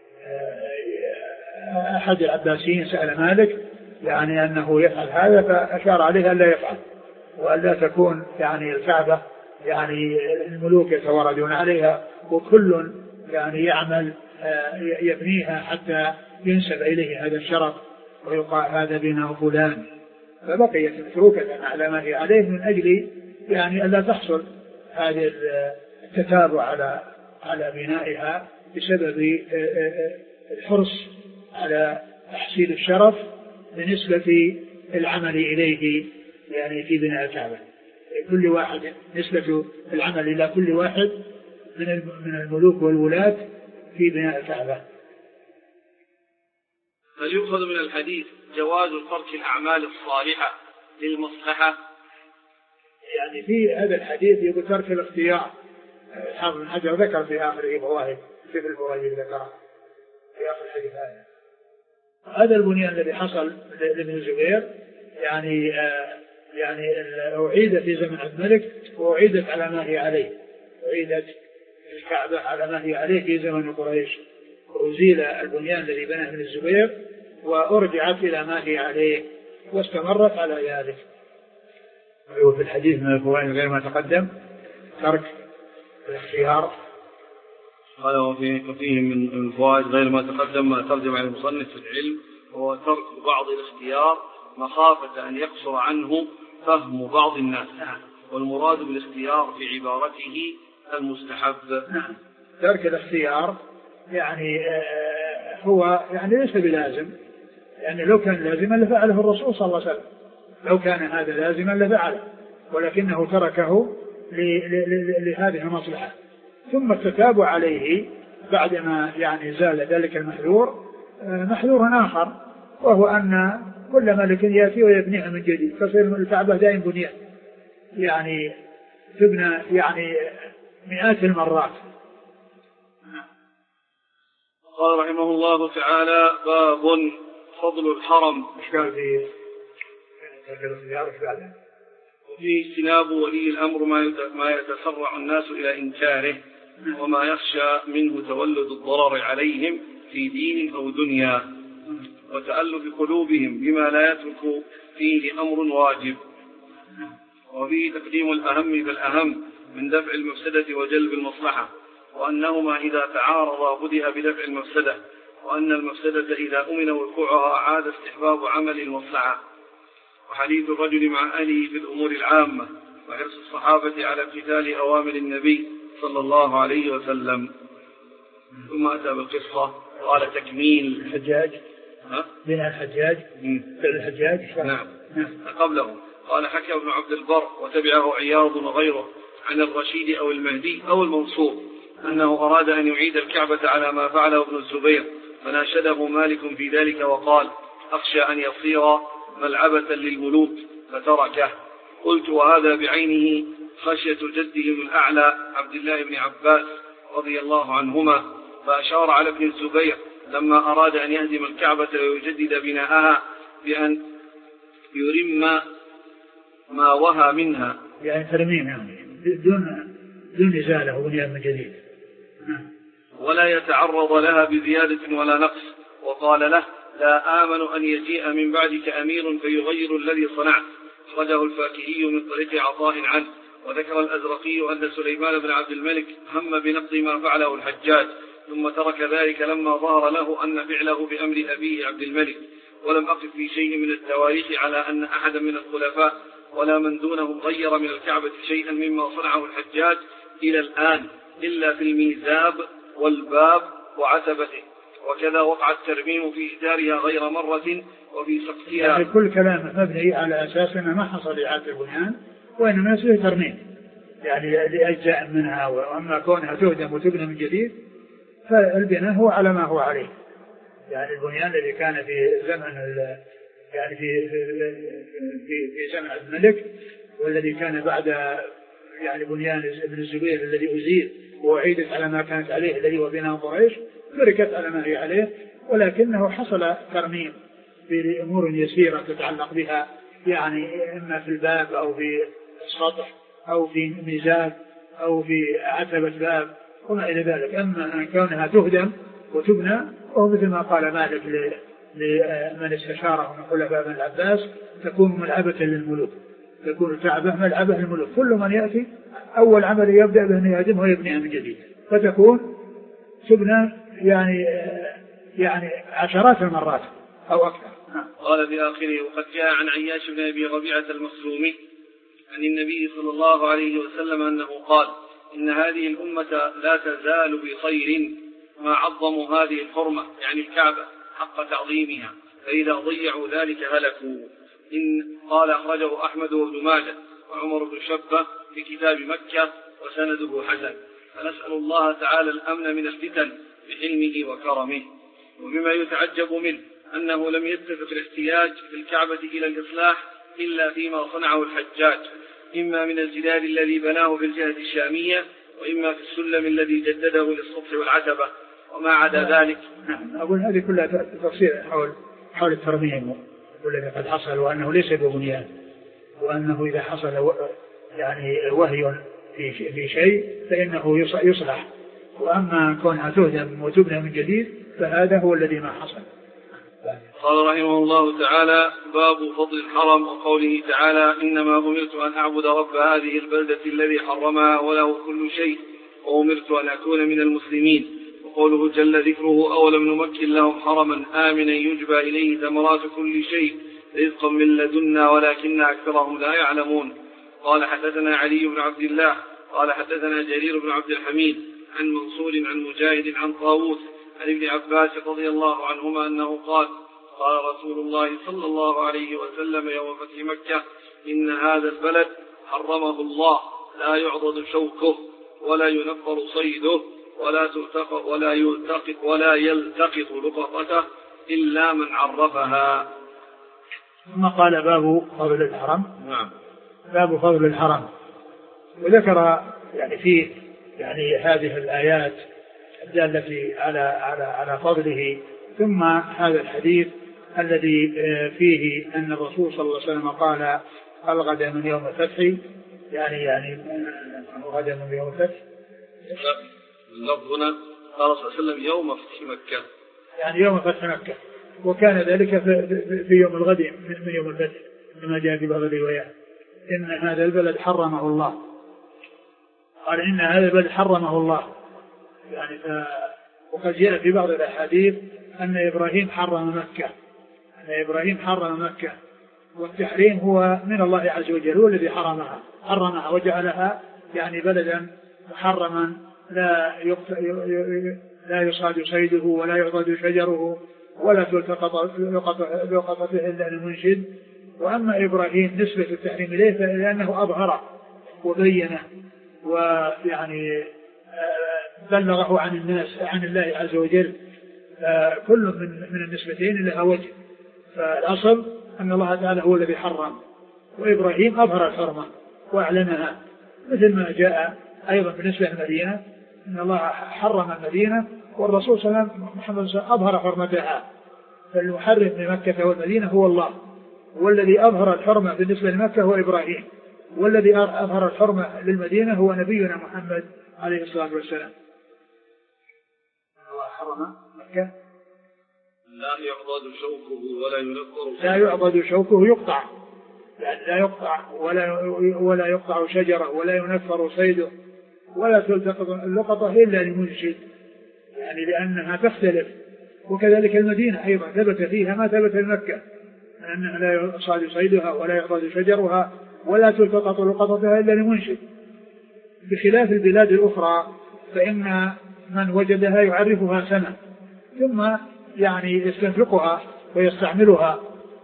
أحد العباسيين سأل مالك يعني أنه يفعل هذا فأشار عليه أن لا يفعل وألا تكون يعني الكعبة يعني الملوك يتواردون عليها وكل يعني يعمل يبنيها حتى ينسب إليه هذا الشرف ويقال هذا بناء فلان، فبقيت متروكة على ما هي عليه من أجل يعني ألا تحصل هذه التتابع على على بنائها بسبب الحرص على تحصيل الشرف بنسبة العمل إليه يعني في بناء الكعبة. كل واحد نسبة العمل إلى كل واحد من الملوك والولاة في بناء الكعبة. هل يؤخذ من الحديث جواز ترك الأعمال الصالحة للمصلحة؟ يعني في هذا الحديث يقول ترك الاختيار. حافظ بن حجر ذكر في آخره فوائد في الفوائد ذكرها في آخر الحديث هذا. هذا البنيان الذي حصل لابن الزبير يعني آه يعني أعيد في زمن الملك وأعيدت على ما هي عليه، أعيدت الكعبة على ما هي عليه في زمن قريش، وأزيل البنيان الذي بناه ابن الزبير وأرجعت إلى ما هي عليه واستمرت على ذلك. وفي الحديث من الفوائد غير ما تقدم ترك الاختيار. قال وفيه من الفوائد غير ما تقدم ما ترجم عن المصنف في العلم هو ترك بعض الاختيار مخافة أن يقصر عنه فهم بعض الناس، والمراد بالاختيار في عبارته المستحب. نعم. ترك الاختيار يعني هو يعني ليس بلازم، يعني لو كان لازما لفعله الرسول صلى الله عليه وسلم، لو كان هذا لازما لفعله، ولكنه تركه لهذه المصلحة. ثم التتابع عليه بعدما يعني زال ذلك المحذور محذور آخر، وهو أن كل ملك يأتي ويبنيها من جديد، تصير الكعبة دائم بنيان يعني تبنى يعني مئات المرات. قال رحمه الله تعالى باب فضل الحرم. قال في وفي اجتناب ولي الأمر ما يتسرع الناس إلى إنكاره وما يخشى منه تولد الضرر عليهم في دين أو دنيا، وتألف قلوبهم بما لا يترك فيه أمر واجب، وفيه تقديم الأهم فالأهم من دفع المفسدة وجلب المصلحة، وأنهما إذا تعارضا بدأ بدفع المفسدة، وأن المفسدة إذا أمن وقوعها عاد استحباب عمل المصلحة، وحديث الرجل مع أهله في الأمور العامة، وحرص الصحابة على امتثال أوامر النبي صلى الله عليه وسلم. ثم أتى بالقصة قال تكميل الحجاج بناء الحجاج فعل الحجاج نعم قبله. قال حكى ابن عبد البر وتبعه عياض وغيره عن الرشيد أو المهدي أو المنصور أنه أراد أن يعيد الكعبة على ما فعله ابن الزبير، فناشده مالك في ذلك وقال أخشى أن يصير ملعبة للملوك فتركه. قلت وهذا بعينه خشية جدهم الأعلى عبد الله بن عباس رضي الله عنهما، فأشار على ابن الزبير لما أراد أن يهدم الكعبة ويجدد بناءها بأن يرم ما وهى منها، يعني ترميم يعني دون دون إزالة وبنيان من جديد، ولا يتعرض لها بزيادة ولا نقص، وقال له لا آمن أن يجيء من بعدك أمير فيغير الذي صنعت. أخرجه الفاكهي من طريق عطاء عنه. وذكر الأزرقي أن سليمان بن عبد الملك هم بنقض ما فعله الحجاج، ثم ترك ذلك لما ظهر له أن فعله بأمر أبيه عبد الملك. ولم أقف في شيء من التواريخ على أن أحدا من الخلفاء ولا من دونهم غير من الكعبة شيئا مما صنعه الحجاج إلى الآن إلا في الميزاب والباب وعتبته، وكذا وقع الترميم في إهدارها غير مرة وفي سقفها. يعني كل كلام مبني على أساس أنه ما حصل إعادة البنيان وإنما يصير ترميم يعني لأجزاء منها، وأما كونها تهدم وتبنى من جديد فالبناء هو على ما هو عليه. يعني البنيان الذي كان في زمن يعني في في في زمن الملك والذي كان بعد يعني بنيان ابن الزبير الذي أزيل وأعيدت على ما كانت عليه الذي هو بناء قريش تركت على ما هي عليه، ولكنه حصل ترميم بأمور يسيرة تتعلق بها يعني إما في الباب أو في السطح أو في ميزاب أو في عتبة باب وما إلى ذلك. أما أن كونها تهدم وتبنى وهو مثل ما قال مالك لمن استشاره من خلفاء بن العباس تكون ملعبة للملوك، تكون الكعبة ملعبة للملوك، كل من يأتي أول عمل يبدأ به أن يهدمها ويبنيها من جديد، فتكون تبنى يعني يعني عشرات المرات أو أكثر. قال في آخره: وقد جاء عن عياش بن أبي ربيعة المخزومي عن النبي صلى الله عليه وسلم أنه قال: إن هذه الأمة لا تزال بخير ما عظموا هذه الحرمة، يعني الكعبة، حق تعظيمها، فإذا ضيعوا ذلك هلكوا. إن قال أخرجه أحمد وابن ماجه وعمر بن شبة في كتاب مكة وسنده حسن. فنسأل الله تعالى الأمن من الفتن بحلمه وكرمه. وبما يتعجب منه أنه لم يتفق الاحتياج في الكعبة إلى الإصلاح إلا فيما صنعه الحجاج، إما من الجدار الذي بناه في الجهة الشامية، وإما في السلم الذي جدده للسطح والعتبة، وما عدا ذلك. نعم، أقول هذه كلها تفصيل حول حول الترميم والذي قد حصل، وأنه ليس ببنيان، وأنه إذا حصل يعني وهي في في شيء فإنه يصلح، وأما كونها تهدم وتبنى من جديد فهذا هو الذي ما حصل. قال رحمه الله تعالى: باب فضل الحرم، وقوله تعالى: إنما أمرت أن أعبد رب هذه البلدة الذي حرمها وله كل شيء وأمرت أن أكون من المسلمين. وقوله جل ذكره: أولم نمكن لهم حرما آمنا يجبى إليه ثمرات كل شيء رزقا من لدنا ولكن أكثرهم لا يعلمون. قال حدثنا علي بن عبد الله قال حدثنا جرير بن عبد الحميد عن منصور عن مجاهد عن طاووس عن ابن عباس رضي الله عنهما أنه قال: قال رسول الله صلى الله عليه وسلم يوم فتح مكة: إن هذا البلد حرمه الله، لا يعضد شوكه ولا ينفر صيده ولا تلتقط ولا يلتقط ولا يلتقط لقطته إلا من عرفها. ثم قال: باب فضل الحرم. نعم. باب فضل الحرم، وذكر يعني فيه يعني هذه الآيات الدالة على على على فضله، ثم هذا الحديث الذي فيه أن الرسول صلى الله عليه وسلم قال: الغد من يوم الفتح، يعني يعني الغد من يوم الفتح. اللفظ هنا قال صلى الله عليه وسلم يوم فتح مكة، يعني يوم فتح مكة، وكان ذلك في يوم الغد من يوم الفتح كما جاء في بعض الروايات. إن هذا البلد حرمه الله، قال: إن هذا البلد حرمه الله، يعني ف... وقد جاء في بعض الأحاديث أن إبراهيم حرم مكة، أن إبراهيم حرم مكة، والتحريم هو من الله عز وجل، هو الذي حرمها حرمها وجعلها يعني بلدا محرما لا يقت... لا يصاد صيده ولا يعضد شجره ولا تلتقط لقطته إلا المنشد. وأما إبراهيم نسبة التحريم إليه فلأنه أظهر وبينه ويعني بلغه عن الناس عن الله عز وجل، كل من من النسبتين لها وجه. فالأصل أن الله تعالى هو الذي حرم، وإبراهيم أظهر الحرمة وأعلنها، مثل ما جاء أيضا بالنسبة للمدينة أن الله حرم المدينة والرسول صلى الله عليه وسلم محمد صلى الله عليه وسلم أظهر حرمتها. فالمحرم لمكة والمدينة هو الله، والذي أظهر الحرمة بالنسبة لمكة هو إبراهيم، والذي أظهر الحرمة للمدينة هو نبينا محمد عليه الصلاة والسلام. الله حرم مكة لا يعضد شوكه ولا ينفر لا يعضد شوكه يقطع، يعني لا يقطع ولا ولا يقطع شجرة ولا ينفر صيده ولا تلتقط اللقطة إلا لمنشد، يعني لأنها تختلف. وكذلك المدينة أيضا ثبت فيها ما ثبت لمكة، أنها لا يصاد صيدها ولا يعضد شجرها ولا تلتقط لقطتها إلا لمنشد، بخلاف البلاد الأخرى فإن من وجدها يعرفها سنة ثم يعني يستنفقها ويستعملها.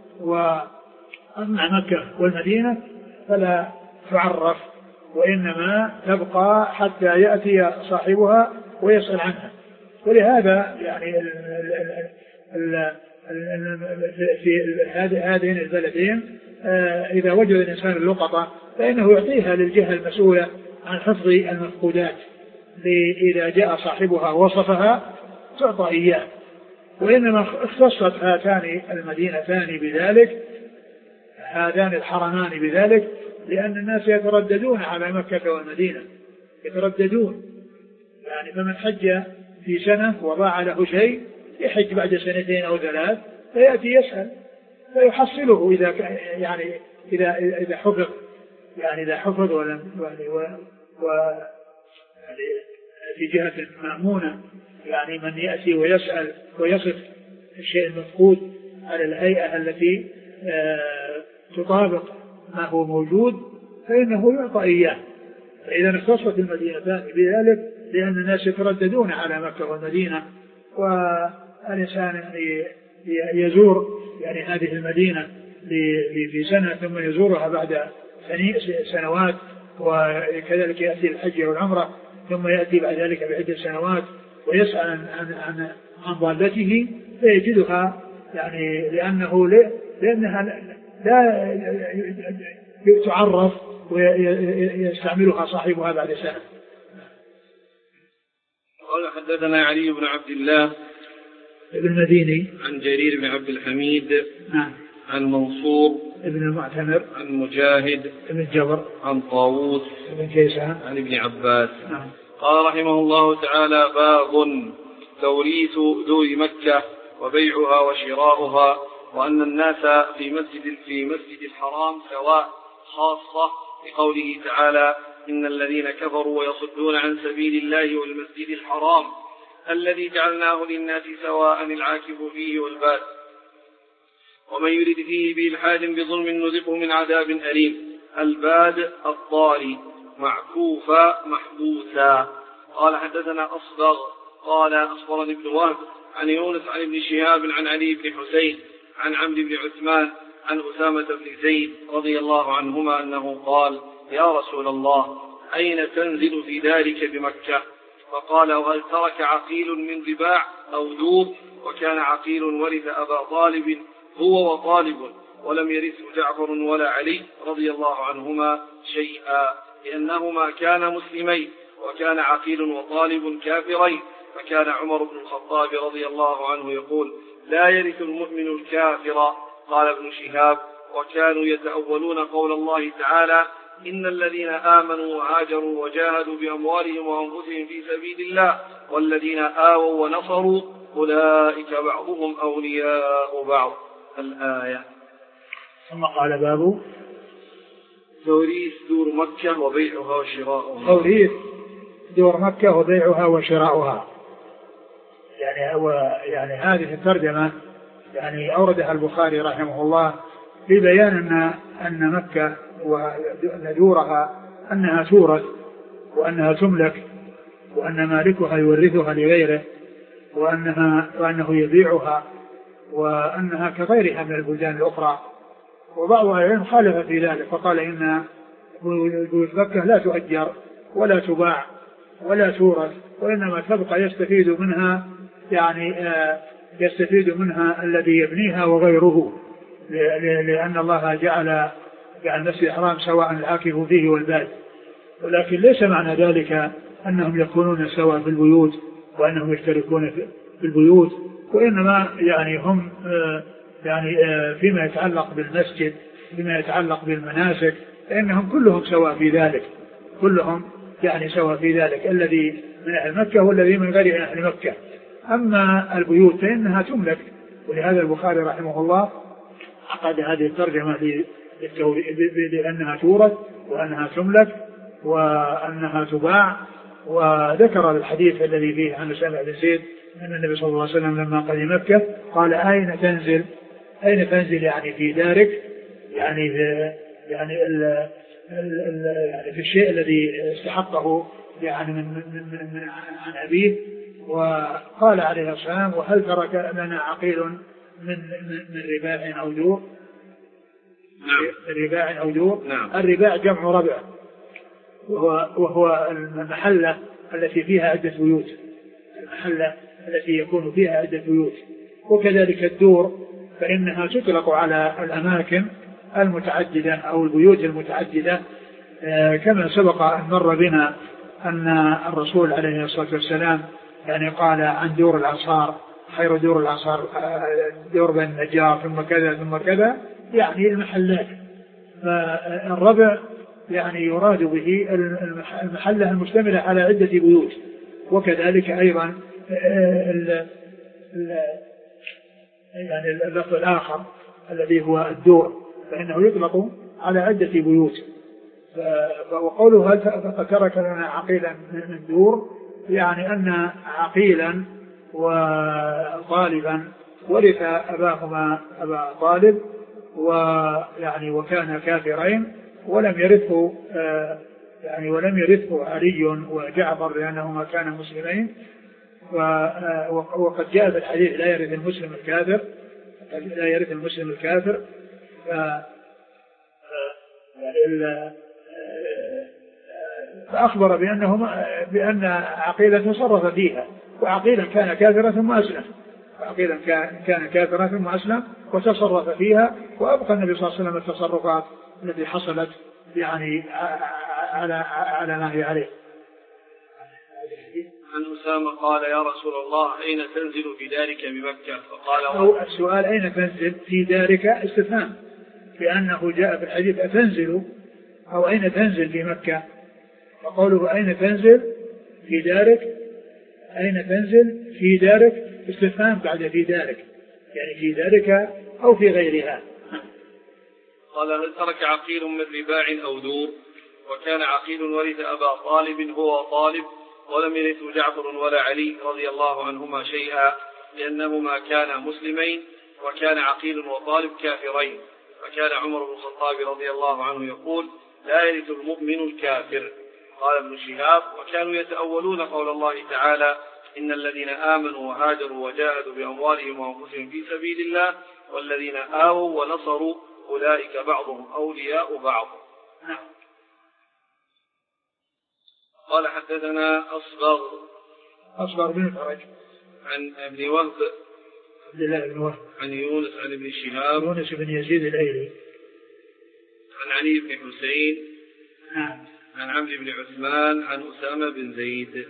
وأما مكة والمدينة فلا تعرف، وإنما تبقى حتى يأتي صاحبها ويسأل عنها. ولهذا يعني ال ال ال في هذين البلدين إذا وجد الإنسان اللقطة فإنه يعطيها للجهة المسؤولة عن حفظ المفقودات، إذا جاء صاحبها وصفها تعطى إياه. وإنما اختصت هاتان المدينتان بذلك، هذان الحرمان بذلك، لأن الناس يترددون على مكة والمدينة، يترددون يعني فمن حج في سنة وضاع له شيء يحج بعد سنتين أو ثلاث فيأتي يسأل فيحصله إذا يعني إذا إذا حفظ يعني إذا حفظ ولم يعني و, و يعني في جهة مأمونة، يعني من يأتي ويسأل ويصف الشيء المفقود على الهيئة التي آه تطابق ما هو موجود فإنه يعطى إياه. فإذا اختصت المدينتان بذلك لأن الناس يترددون على مكة والمدينة، والإنسان يزور يعني هذه المدينة في سنة ثم يزورها بعد سنوات، وكذلك يأتي الحج والعمرة ثم يأتي بعد ذلك بعدة سنوات ويسأل عن, عن, عن ضالته فيجدها، يعني لأنه لأنها لا تعرف ويستعملها صاحبها بعد سنة. قال حدثنا علي بن عبد الله ابن المديني عن جرير بن عبد الحميد نعم عن منصور ابن المعتمر عن مجاهد ابن جبر عن طاووس ابن كيسان عن ابن عباس نعم. قال رحمه الله تعالى: باب توريث دور مكة وبيعها وشراؤها، وأن الناس في مسجد في مسجد الحرام سواء، خاصة بقوله تعالى: إن الذين كفروا ويصدون عن سبيل الله والمسجد الحرام الذي جعلناه للناس سواء العاكف فيه والباد، ومن يرد فيه بإلحاد بظلم نذقه من عذاب أليم. الباد الطاري، معكوفا محبوسا. قال حدثنا أصبغ قال أخبرني ابن وهب عن يونس عن ابن شهاب عن علي بن حسين عن عمرو بن عثمان عن أسامة بن زيد رضي الله عنهما أنه قال: يا رسول الله، أين تنزل في ذلك بمكة؟ فقال: وهل ترك عقيل من رباع أو دور؟ وكان عقيل ورث أبا طالب هو وطالب، ولم يرثه جعفر ولا علي رضي الله عنهما شيئا، لأنهما كانا مسلمين، وكان عقيل وطالب كافرين. فكان عمر بن الخطاب رضي الله عنه يقول: لا يرث المؤمن الكافر. قال ابن شهاب: وكانوا يتأولون قول الله تعالى: إن الذين آمنوا وهاجروا وجاهدوا بأموالهم وأنفسهم في سبيل الله والذين آووا ونصروا أولئك بعضهم أولياء بعض. الآية. ثم قال: باب توريث دور مكة وبيعها وشراؤها. توريث دور مكة وبيعها وشراؤها، يعني هو يعني هذه الترجمة يعني أوردها البخاري رحمه الله لبيان أن أن مكة ودورها أنها تورث وأنها تملك، وأن مالكها يورثها لغيره، وأنها وأنه يبيعها، وأنها كغيرها من البلدان الأخرى. وبعض أهل العلم خالف في ذلك فقال إن بيوت مكة لا تؤجر ولا تباع ولا تورث، وإنما تبقى يستفيد منها يعني يستفيد منها الذي يبنيها وغيره، لأن الله جعل جعل المسجد الحرام سواء العاكف فيه والباد. ولكن ليس معنى ذلك أنهم يكونون سواء في البيوت وأنهم يشتركون في البيوت، وإنما يعني هم يعني فيما يتعلق بالمسجد، فيما يتعلق بالمناسك، فإنهم كلهم سواء في ذلك، كلهم يعني سواء في ذلك، الذي من أهل مكة والذي من غير أهل مكة. أما البيوت فإنها تملك، ولهذا البخاري رحمه الله عقد هذه الترجمة لأنها تورث وأنها تملك وأنها تباع، وذكر الحديث الذي فيه عن أسامة بن زيد أن النبي صلى الله عليه وسلم لما قدم مكة قال: أين تنزل؟ أين تنزل يعني في دارك، يعني في يعني ال ال ال يعني في الشيء الذي استحقه يعني من, من, من, من عن أبيه. وقال عليه السلام: وهل ترك لنا عقيل من من رباع أو دور؟ نعم. رباع أو دور. نعم. الرباع جمع ربع، وهو, وهو المحلة التي فيها عدة بيوت، المحلة التي يكون فيها عدة بيوت. وكذلك الدور فإنها تطلق على الأماكن المتعددة أو البيوت المتعددة، كما سبق أن مر بنا أن الرسول عليه الصلاة والسلام يعني قال عن دور الأنصار: خير دور الأنصار دور بني النجار، ثم كذا ثم كذا، يعني المحلات. فالربع يعني يراد به المحلة المشتملة على عدة بيوت. وكذلك أيضا ال ال يعني اللفظ الآخر الذي هو الدور فإنه يطلق على عدة بيوت، وقوله هل ترك لنا عقيلا من دور، يعني أن عقيلا وطالبا ورث أباهما أبا طالب، ويعني وكان كافرين، ولم يرثه يعني ولم يرثه علي وجعفر لأنهما كانا مسلمين. وقد جاء في الحديث لا يرث المسلم الكافر، لا يرث المسلم الكافر. فأخبر بأنهما بأن عقيلة تصرف فيها، وعقيلا كان كافرا ثم أسلم، عقيلا كان كافرا ثم أسلم وتصرف فيها، وأبقى النبي صلى الله عليه وسلم التصرفات التي حصلت يعني على على ما هي عليه. عن أسامة قال يا رسول الله أين تنزل في دارك بمكة؟ فقال أو السؤال أين تنزل في دارك استفهام، لأنه جاء في الحديث أتنزل أو أين تنزل في مكة، وقوله أين تنزل في دارك، أين تنزل في دارك استفهام بعد في دارك، يعني في دارك أو في غيرها. قال هل ترك عقيل من رباع أو دور؟ وكان عقيل ورث أبا طالب هو طالب، ولم يرثه جعفر ولا علي رضي الله عنهما شيئا لأنهما كانا مسلمين، وكان عقيل وطالب كافرين. فكان عمر بن الخطاب رضي الله عنه يقول لا يرث المؤمن الكافر. قال ابن شهاب وكانوا يتأولون قول الله تعالى إن الذين آمنوا وهاجروا وجاهدوا بأموالهم وأنفسهم في سبيل الله والذين آووا ونصروا أولئك بعضهم أولياء بعض. قال حدثنا أصبغ أصبغ بن فرج عن ابن وهب عبد الله بن وهب عن يونس عن ابن شهاب يونس بن يزيد الأيلي عن علي بن حسين نعم عن عمرو بن عثمان عن أسامة بن زيد.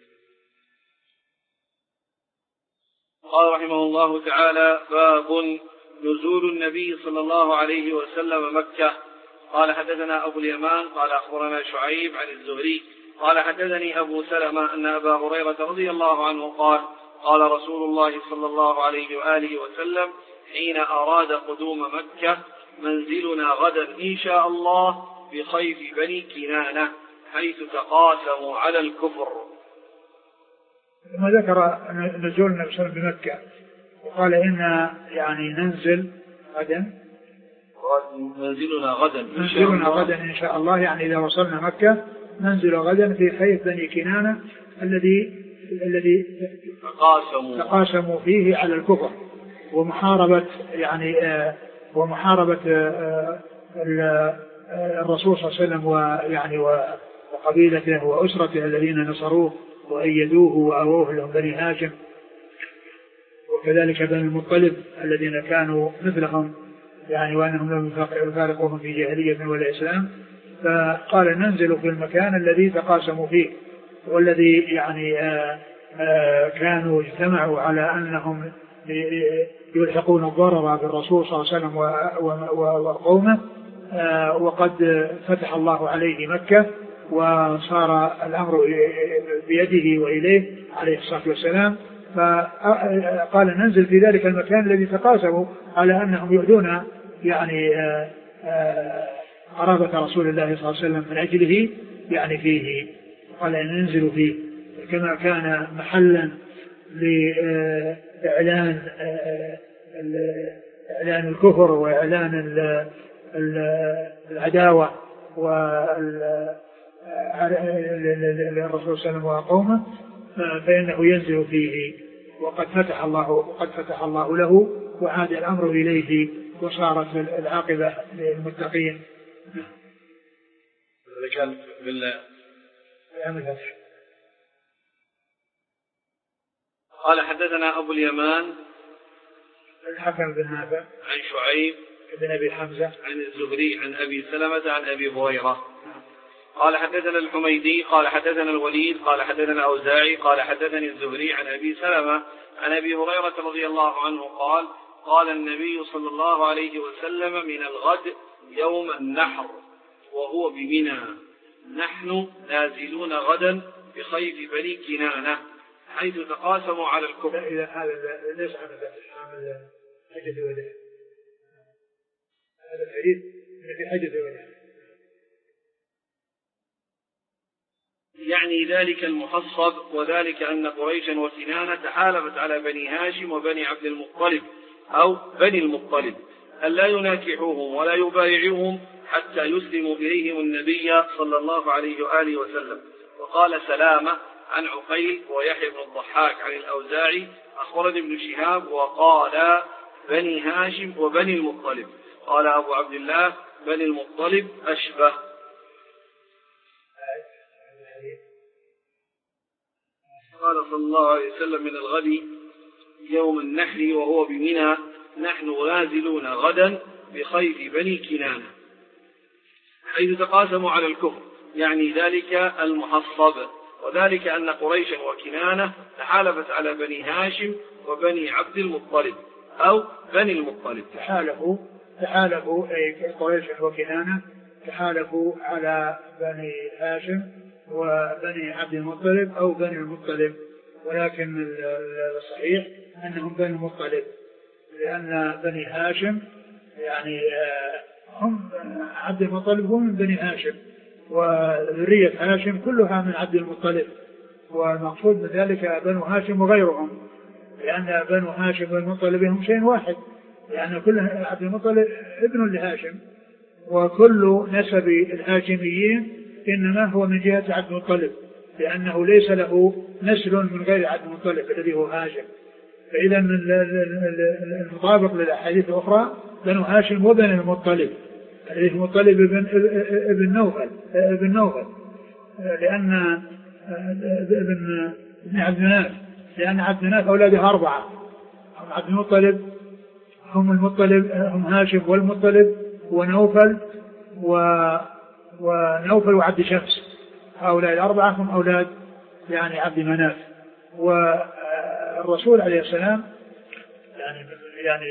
قال رحمه الله تعالى باب نزول النبي صلى الله عليه وسلم مكة. قال حدثنا أبو اليمان قال أخبرنا شعيب عن الزهري قال حدثني أبو سلمة أن أبا هريرة رضي الله عنه قال قال رسول الله صلى الله عليه وآله وسلم حين أراد قدوم مكة منزلنا غدا إن شاء الله بخيف بني كنانة حيث تقاسموا على الكفر. ثم ذكر نزول النبي صلى الله عليه وسلم بمكة وقال إن يعني ننزل غدا منزلنا غدا منزلنا غدا إن شاء الله، يعني إذا وصلنا مكة ننزل غدا في خيف بني كنانة الذي الذي تقاسموا تقاسموا فيه على الكفر ومحاربة يعني آه ومحاربة آه الرسول صلى الله عليه وسلم ويعني وقبيلته وأسرته الذين نصروه وأيدوه وأووه لهم بني هاشم، وكذلك بني المطلب الذين كانوا مثلهم يعني وأنهم لم يفارقوهم في جاهلية ولا إسلام. فقال ننزل في المكان الذي تقاسموا فيه والذي يعني آآ آآ كانوا اجتمعوا على أنهم يلحقون الضرر بالرسول صلى الله عليه وسلم وقومه، وقد فتح الله عليه مكة وصار الأمر بيده وإليه عليه الصلاة والسلام. فقال ننزل في ذلك المكان الذي تقاسموا على أنهم يؤذون يعني قرابة رسول الله صلى الله عليه وسلم من أجله يعني فيه، قال ننزل فيه كما كان محلا لإعلان إعلان الكفر وإعلان العداوة للرسول صلى الله عليه وسلم وقومه، فإنه ينزل فيه وقد فتح الله وقد فتح الله له وعاد الأمر إليه وصارت العاقبة للمتقين. قال بالله قال حدثنا أبو اليمان الحكم بن نافع عن شعيب بن أبي حمزة عن الزهري عن أبي سلمة عن أبي هريرة قال حدثنا الحميدي قال حدثنا الوليد قال حدثنا أوزاعي قال حدثني الزهري عن أبي سلمة عن أبي هريرة رضي الله عنه قال قال النبي صلى الله عليه وسلم من الغد يوم النحر وهو بمنى نحن نازلون غدا بخيف بني كنانة حيث تقاسموا على الكفر. إلى هذا ليس هذا عامل حجة الوداع، هذا الحديث في حجة الوداع يعني ذلك المحصب، وذلك أن قريشا وكنانة تحالفت على بني هاشم وبني عبد المطلب أو بني المطلب ألا يناكحوهم ولا يبايعوهم حتى يسلموا إليهم النبي صلى الله عليه وآله وسلم. وقال سلامة عن عقيل ويحيى بن الضحاك عن الأوزاعي أخبرني ابن شهاب وقال بني هاشم وبني المطلب. قال أبو عبد الله بني المطلب أشبه. قال صلى الله عليه وسلم من الغد يوم النحر وهو بمنى نحن نازلون غدا بخيف بني كنانة، حيث تقاسموا على الكفر، يعني ذلك المحصب، وذلك أن قريشا وكنانة تحالفت على بني هاشم وبني عبد المطلب أو بني المطلب. تحالفوا تحالفوا أي قريشا وكنانة تحالفوا على بني هاشم وبني عبد المطلب أو بني المطلب، ولكن الصحيح أنهم بني المطلب، لأن بني هاشم يعني هم عبد المطلب هم من بني هاشم، وذرية هاشم كلها من عبد المطلب، والمقصود من ذلك بنو هاشم وغيرهم، لأن بنو هاشم والمطلب هم شيء واحد، لأن كل عبد المطلب ابن لهاشم، وكل نسب الهاشميين إنما هو من جهة عبد المطلب، لأنه ليس له نسل من غير عبد المطلب الذي هو هاشم. فإذا المطابق للأحاديث الأخرى بنو هاشم وبني المطلب، الذي هو المطلب ابن ابن نوفل ابن نوفل لأن ابن ابن عبد مناف، لأن عبد مناف أولاده أربعة، هم عبد المطلب هم المطلب هم هاشم والمطلب ونوفل و ونوفل وعبد شمس، هؤلاء الأربعة هم أولاد يعني عبد مناف. والرسول عليه السلام يعني يعني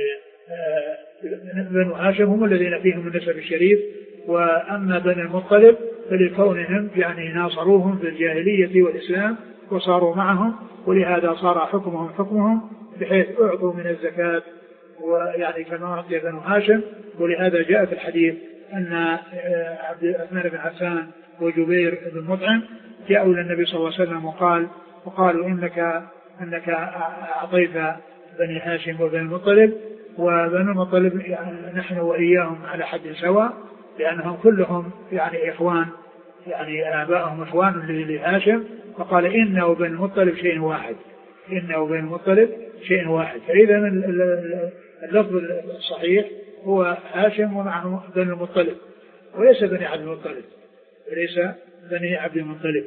بنو هاشم هم الذين فيهم النسب الشريف، وأما بني المطلب فلكونهم يعني ناصروهم في الجاهلية والإسلام وصاروا معهم، ولهذا صار حكمهم حكمهم بحيث أعطوا من الزكاة ويعني كما أعطي بنو هاشم. ولهذا جاء في الحديث أن عبد عثمان بن عفان وجبير بن مطعم جاءوا إلى النبي صلى الله عليه وسلم وقال وقالوا إنك أنك أعطيت بني هاشم وبني المطلب، وبني المطلب يعني نحن وإياهم على حد سواء، لأنهم كلهم يعني إخوان، يعني آبائهم إخوان لهاشم. فقال إنه وبني المطلب شيء واحد، إنه وبني المطلب شيء واحد. فإذا اللفظ الصحيح هو هاشم ومعه بني المطلب، وليس بني عبد المطلب، وليس بني عبد المطلب.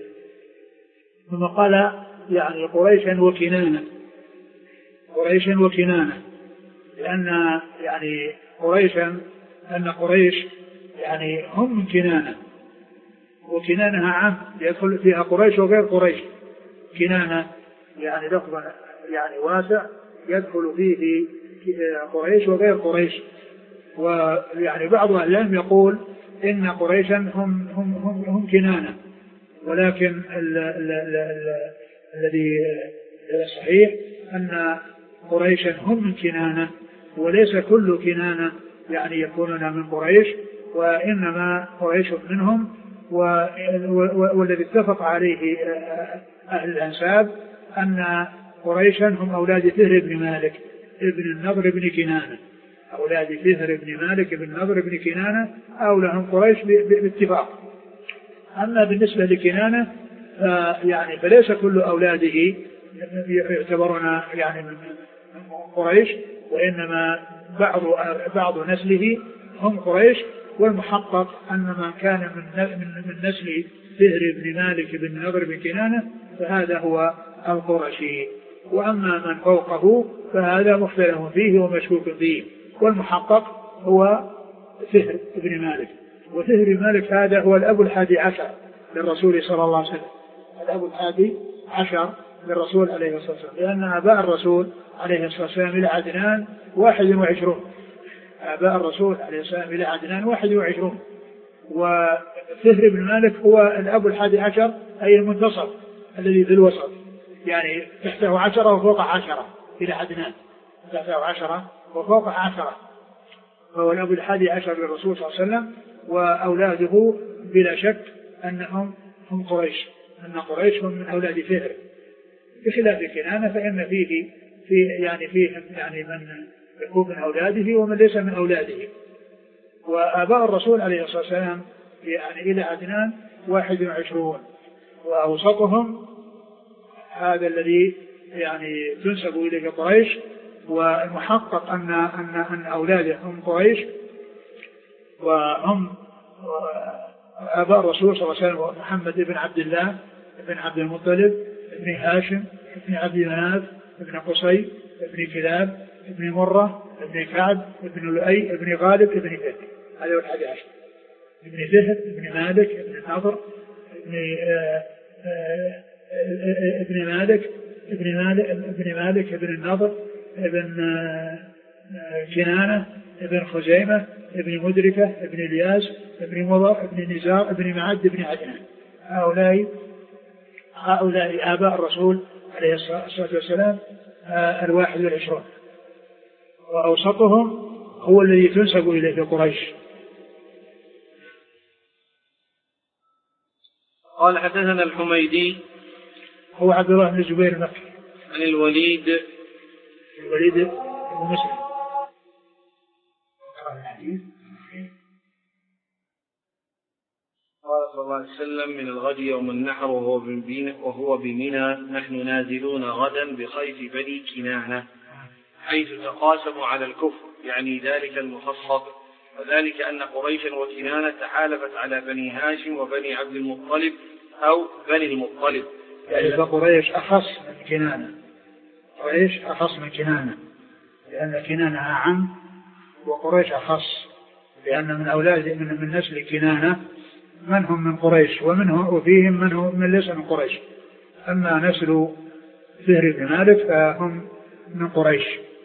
ثم قال يعني قريشا وكنانة، قريشا وكنانة، لأن يعني قريشا أن قريش يعني هم من كنانة، وكنانة عام يدخل فيها قريش وغير قريش. كنانة يعني لفظ يعني واسع يدخل فيه قريش وغير قريش. ويعني بعض أهل العلم يقول إن قريشا هم هم هم, هم كنانة، ولكن الذي الصحيح أن قريشا هم من كنانة، وليس كل كنانة يعني يكونون من قريش، وإنما قريش منهم. والذي اتفق عليه أهل الأنساب أن قريشا هم أولاد فهر بن مالك ابن النضر بن كنانة، أولاد فهر بن مالك ابن النضر بن كنانة أولهم قريش باتفاق. أما بالنسبة لكنانة يعني فليس كل أولاده يعتبرون يعني من قريش، وإنما بعض بعض نسله هم قريش. والمحقق أن من كان من من نسل فهر بن مالك بن النضر بن كنانة فهذا هو القرشي، وأما من فوقه فهذا مختلف فيه ومشكوك فيه، والمحقق هو فهر بن مالك. وفهر بن مالك هذا هو الأب الحادي عشر للرسول صلى الله عليه وسلم، الأب الحادي عشر للرسول عليه الصلاة والسلام، لأن آباء الرسول عليه الصلاة والسلام إلى عدنان واحد وعشرون، آباء الرسول عليه الصلاة والسلام إلى عدنان واحد وعشرون. وفهر بن مالك هو الأب الحادي عشر أي المنتصف الذي في الوسط، يعني تحته عشرة وفوق عشرة إلى عدنان، تحته عشرة وفوق عشرة، فهو الأب الحادي عشر للرسول صلى الله عليه وسلم. وأولاده بلا شك أنهم هم قريش، أن قريش هم من أولاد فهر، بخلاف كنانة فإن فيه في يعني فيهم يعني من يكون من أولاده ومن ليس من أولاده. وآباء الرسول عليه الصلاة والسلام يعني إلى عدنان واحد وعشرون، وأوسطهم هذا الذي يعني تنسب إليه قريش، والمحقق أن أن أن أولاده هم قريش، وهم آباء الرسول صلى الله عليه وسلم محمد بن عبد الله بن عبد المطلب بن هاشم بن عبد مناف بن قصي بن كلاب بن مرة بن كعب بن لؤي بن غالب بن فهر، هذا هو الحادي عشر، ابن فهر بن مالك بن نضر بن ابن مالك ابن مالك ابن مالك ابن النضر ابن كنانة ابن خزيمة ابن مدركة ابن الياس ابن مضر ابن نزار ابن معد ابن عدنان. هؤلاء هؤلاء آباء الرسول عليه الصلاة والسلام الواحد والعشرون، وأوسطهم هو الذي تنسب إليه قريش. قال حدثنا الحميدي هو عبد الله بن الزبير المكي عن الوليد الوليد بن مسلم قال صلى الله عليه وسلم: من الغد يوم النحر وهو بمنى، نحن نازلون غدا بخيف بني كنانة، حيث تقاسموا على الكفر، يعني ذلك المخصب، وذلك أن قريشا وكنانة تحالفت على بني هاشم وبني عبد المطلب أو بني المطلب. يعني فقريش أخص من كنانة، قريش أخص من كنانة لأن كنانة أعم، وقريش أخص لأن من أولاد من, من نسل كنانة من هم من قريش، ومنه وفيهم من هو من ليس من قريش. أما نسل فهر بن مالك فهم من قريش.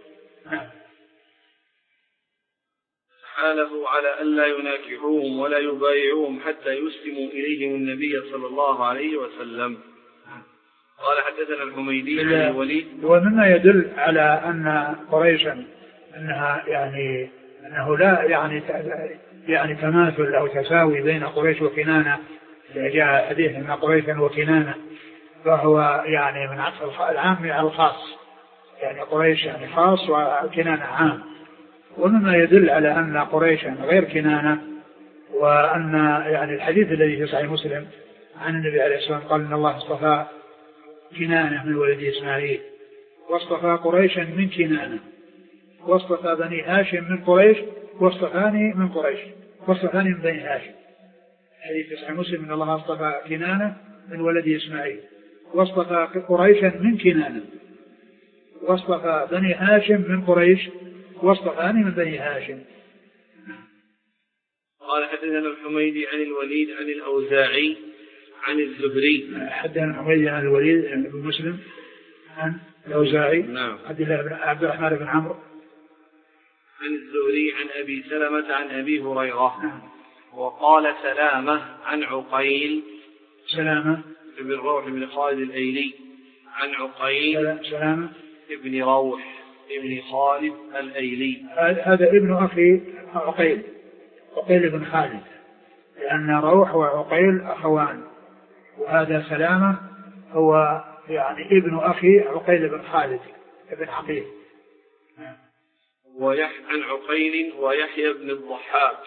حالفوا على ألا يناكحوهم ولا يبايعوهم حتى يسلموا إليهم النبي صلى الله عليه وسلم. قال حدثنا الحميدي عن الوليد. ومما يدل على أن قريشا أنها يعني أنه لا يعني يعني تماثل أو تساوي بين قريش وكنانة، جاء حديث أن قريشا وكنانة فهو يعني من عطف العام على الخاص، يعني قريش يعني خاص وكنانة عام. ومما يدل على أن قريشا غير كنانة، وأن يعني الحديث الذي في صحيح مسلم عن النبي عليه الصلاة والسلام قال إن الله اصطفى كنانة من ولد إسماعيل، واصطفى قريشا من كنانة، واصطفى بني هاشم من قريش، واصطفاني من قريش، واصطفاني من بني هاشم. حديث في صحيح مسلم إن الله اصطفى كنانة من ولد إسماعيل، واصطفى قريشا من كنانة، واصطفى بني هاشم من قريش، واصطفاني من بني هاشم. قال حدثنا الحميدي عن الوليد عن الأوزاعي عن الزهري. حدثنا الحميدي عن الوليد بن مسلم عن الأوزاعي نعم عبد الله بن عبد الرحمن بن عمرو عن الزهري عن أبي سلمة عن أبي هريرة. نعم. وقال سلامة عن عقيل سلامة بن روح بن خالد الأيلي عن عقيل سلامة ابن روح ابن خالد الأيلي. هذا ابن أخي عقيل، عقيل بن خالد، لأن روح وعقيل أخوان، وهذا سلامة هو يعني ابن أخي عقيل بن خالد ابن عقيل. ويح عن عقيل ويحيى بن الضحاك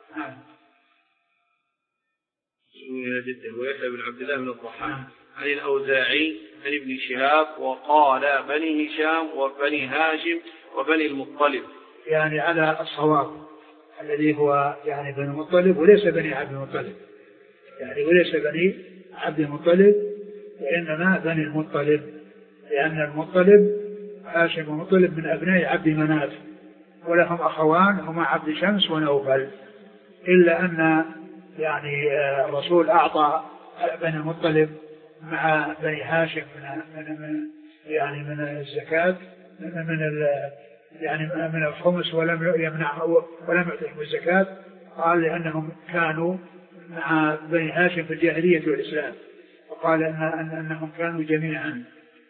ويحيى بن عبد الله بن الضحاك عن الأوزاعي عن ابن شهاب وقال بني هشام وبني هاشم وبني المطلب، يعني على الصواب الذي هو يعني بني المطلب وليس بني عبد المطلب، يعني وليس بني عبد المطلب وإنما بني المطلب، لأن المطلب هاشم ومطلب من أبناء عبد مناف، ولهم أخوان هما عبد شمس ونوفل، إلا أن يعني الرسول أعطى بني المطلب مع بني هاشم من من يعني من الزكاة من من يعني من الخمس، ولم يمنع ولم يعطيهم الزكاة، قال لأنهم كانوا مع بني هاشم في الجاهلية والإسلام، وقال أن أنهم كانوا جميعا.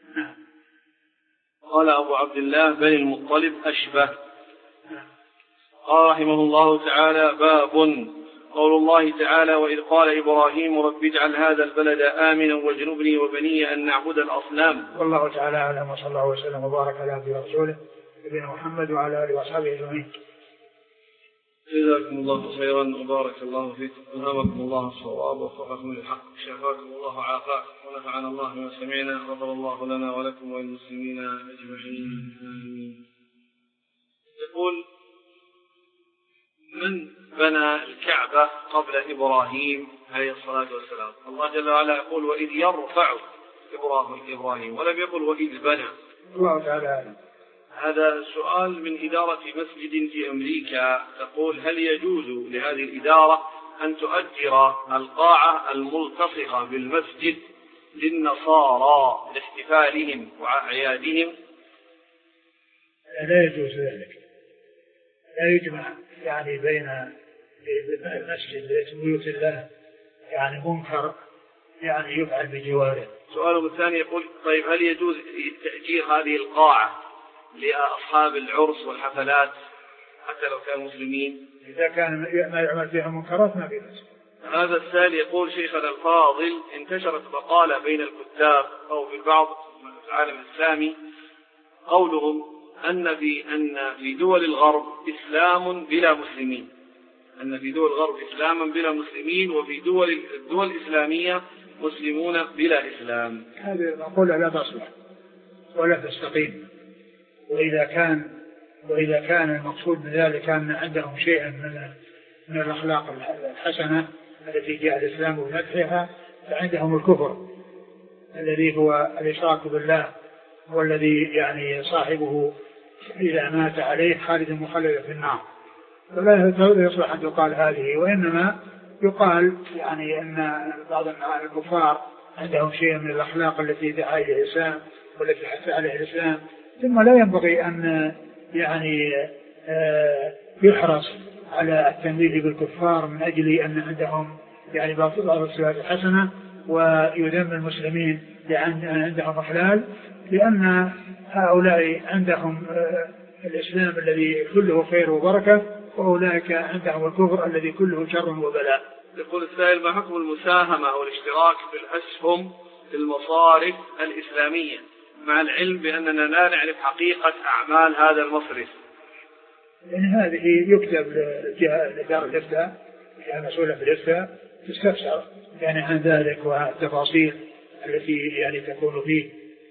قال أبو عبد الله بني المطلب أشبه. قال رحمه الله تعالى: باب قول الله تعالى وإذ قال إبراهيم رب اجعل هذا البلد آمنا واجنبني وبني أن نعبد الأصنام. والله تعالى أعلم، وصلى الله وسلم وبارك على عبده ورسوله نبينا محمد وعلى آله وصحبه أجمعين. جزاكم الله خيرا وبارك الله فيكم، ألهمكم الله الصواب ووفقكم للحق، شفاكم الله وعافاكم، ونفعنا الله بما سمعنا، غفر الله لنا ولكم وللمسلمين أجمعين آمين. يقول من بنى الكعبة قبل إبراهيم عليه الصلاة والسلام؟ الله جل وعلا يقول وإذ يرفع إبراهيم ولم يقل وإذ بنى. الله تعالى أعلم. هذا سؤال من إدارة مسجد في أمريكا، تقول هل يجوز لهذه الإدارة أن تؤجر القاعة الملتصقة بالمسجد للنصارى لاحتفالهم وأعيادهم؟ لا يجوز ذلك، لا يجمع يعني بين المسجد بيت الله يعني منكر يعني يفعل بجواره. سؤاله الثاني يقول طيب هل يجوز تأجير هذه القاعة لأصحاب العرس والحفلات حتى لو كانوا مسلمين؟ إذا كان ما يعمل فيها منكرات ما في بأس. هذا السائل يقول شيخنا الفاضل انتشرت مقالة بين الكتاب أو في البعض في العالم الإسلامي قولهم أن في أن في دول الغرب إسلام بلا مسلمين، أن في دول الغرب إسلاما بلا مسلمين، وفي دول الدول الإسلامية مسلمون بلا إسلام. هذه مقولة لا تصلح ولا تستقيم. وإذا كان وإذا كان المقصود من ذلك أن عندهم شيئا من من الأخلاق الحسنة التي جاء الإسلام بمدحها، فعندهم الكفر الذي هو الإشراك بالله، والذي يعني صاحبه إذا مات عليه خالد مخلد في النار. فلا يصلح أن يقال هذه، وإنما يقال يعني أن بعض الكفار عندهم شيء من الأخلاق التي دعا إليها الإسلام والتي حث عليها الإسلام، ثم لا ينبغي أن يعني يحرص على التمويل بالكفار من أجل أن عندهم يعني بعض الصفات الحسنة ويذم المسلمين لأن عندهم إخلال، لأن هؤلاء عندهم الإسلام الذي كله خير وبركة، وأولئك عندهم الكفر الذي كله شر وبلاء. يقول السائل ما حكم المساهمة أو الاشتراك في الأسهم في المصارف الإسلامية مع العلم بأننا لا نعرف حقيقة أعمال هذا المصرف؟ يعني هذه يكتب لدار الإفتاء يعني مسؤولة في الإفتاء تستفسر يعني عن ذلك والتفاصيل التي يعني تكون فيه.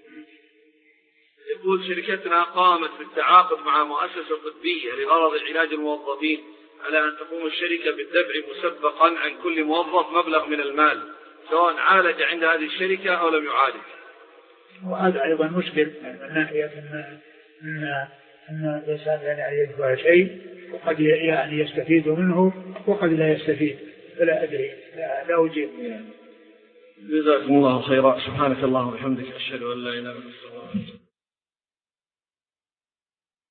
يقول شركتنا قامت بالتعاقد مع مؤسسة طبية لغرض علاج الموظفين، على أن تقوم الشركة بالدفع مسبقا عن كل موظف مبلغ من المال سواء عالج عند هذه الشركة أو لم يعالج. وهذا أيضا مشكل من ناحية أن أن أن الإنسان يعني يدفع شيء وقد يعني يستفيد منه وقد لا يستفيد، فلا أدري لا, لا أجيب. جزاكم الله خيرا، سبحانك اللهم وبحمدك أشهد أن لا إله إلا أنت.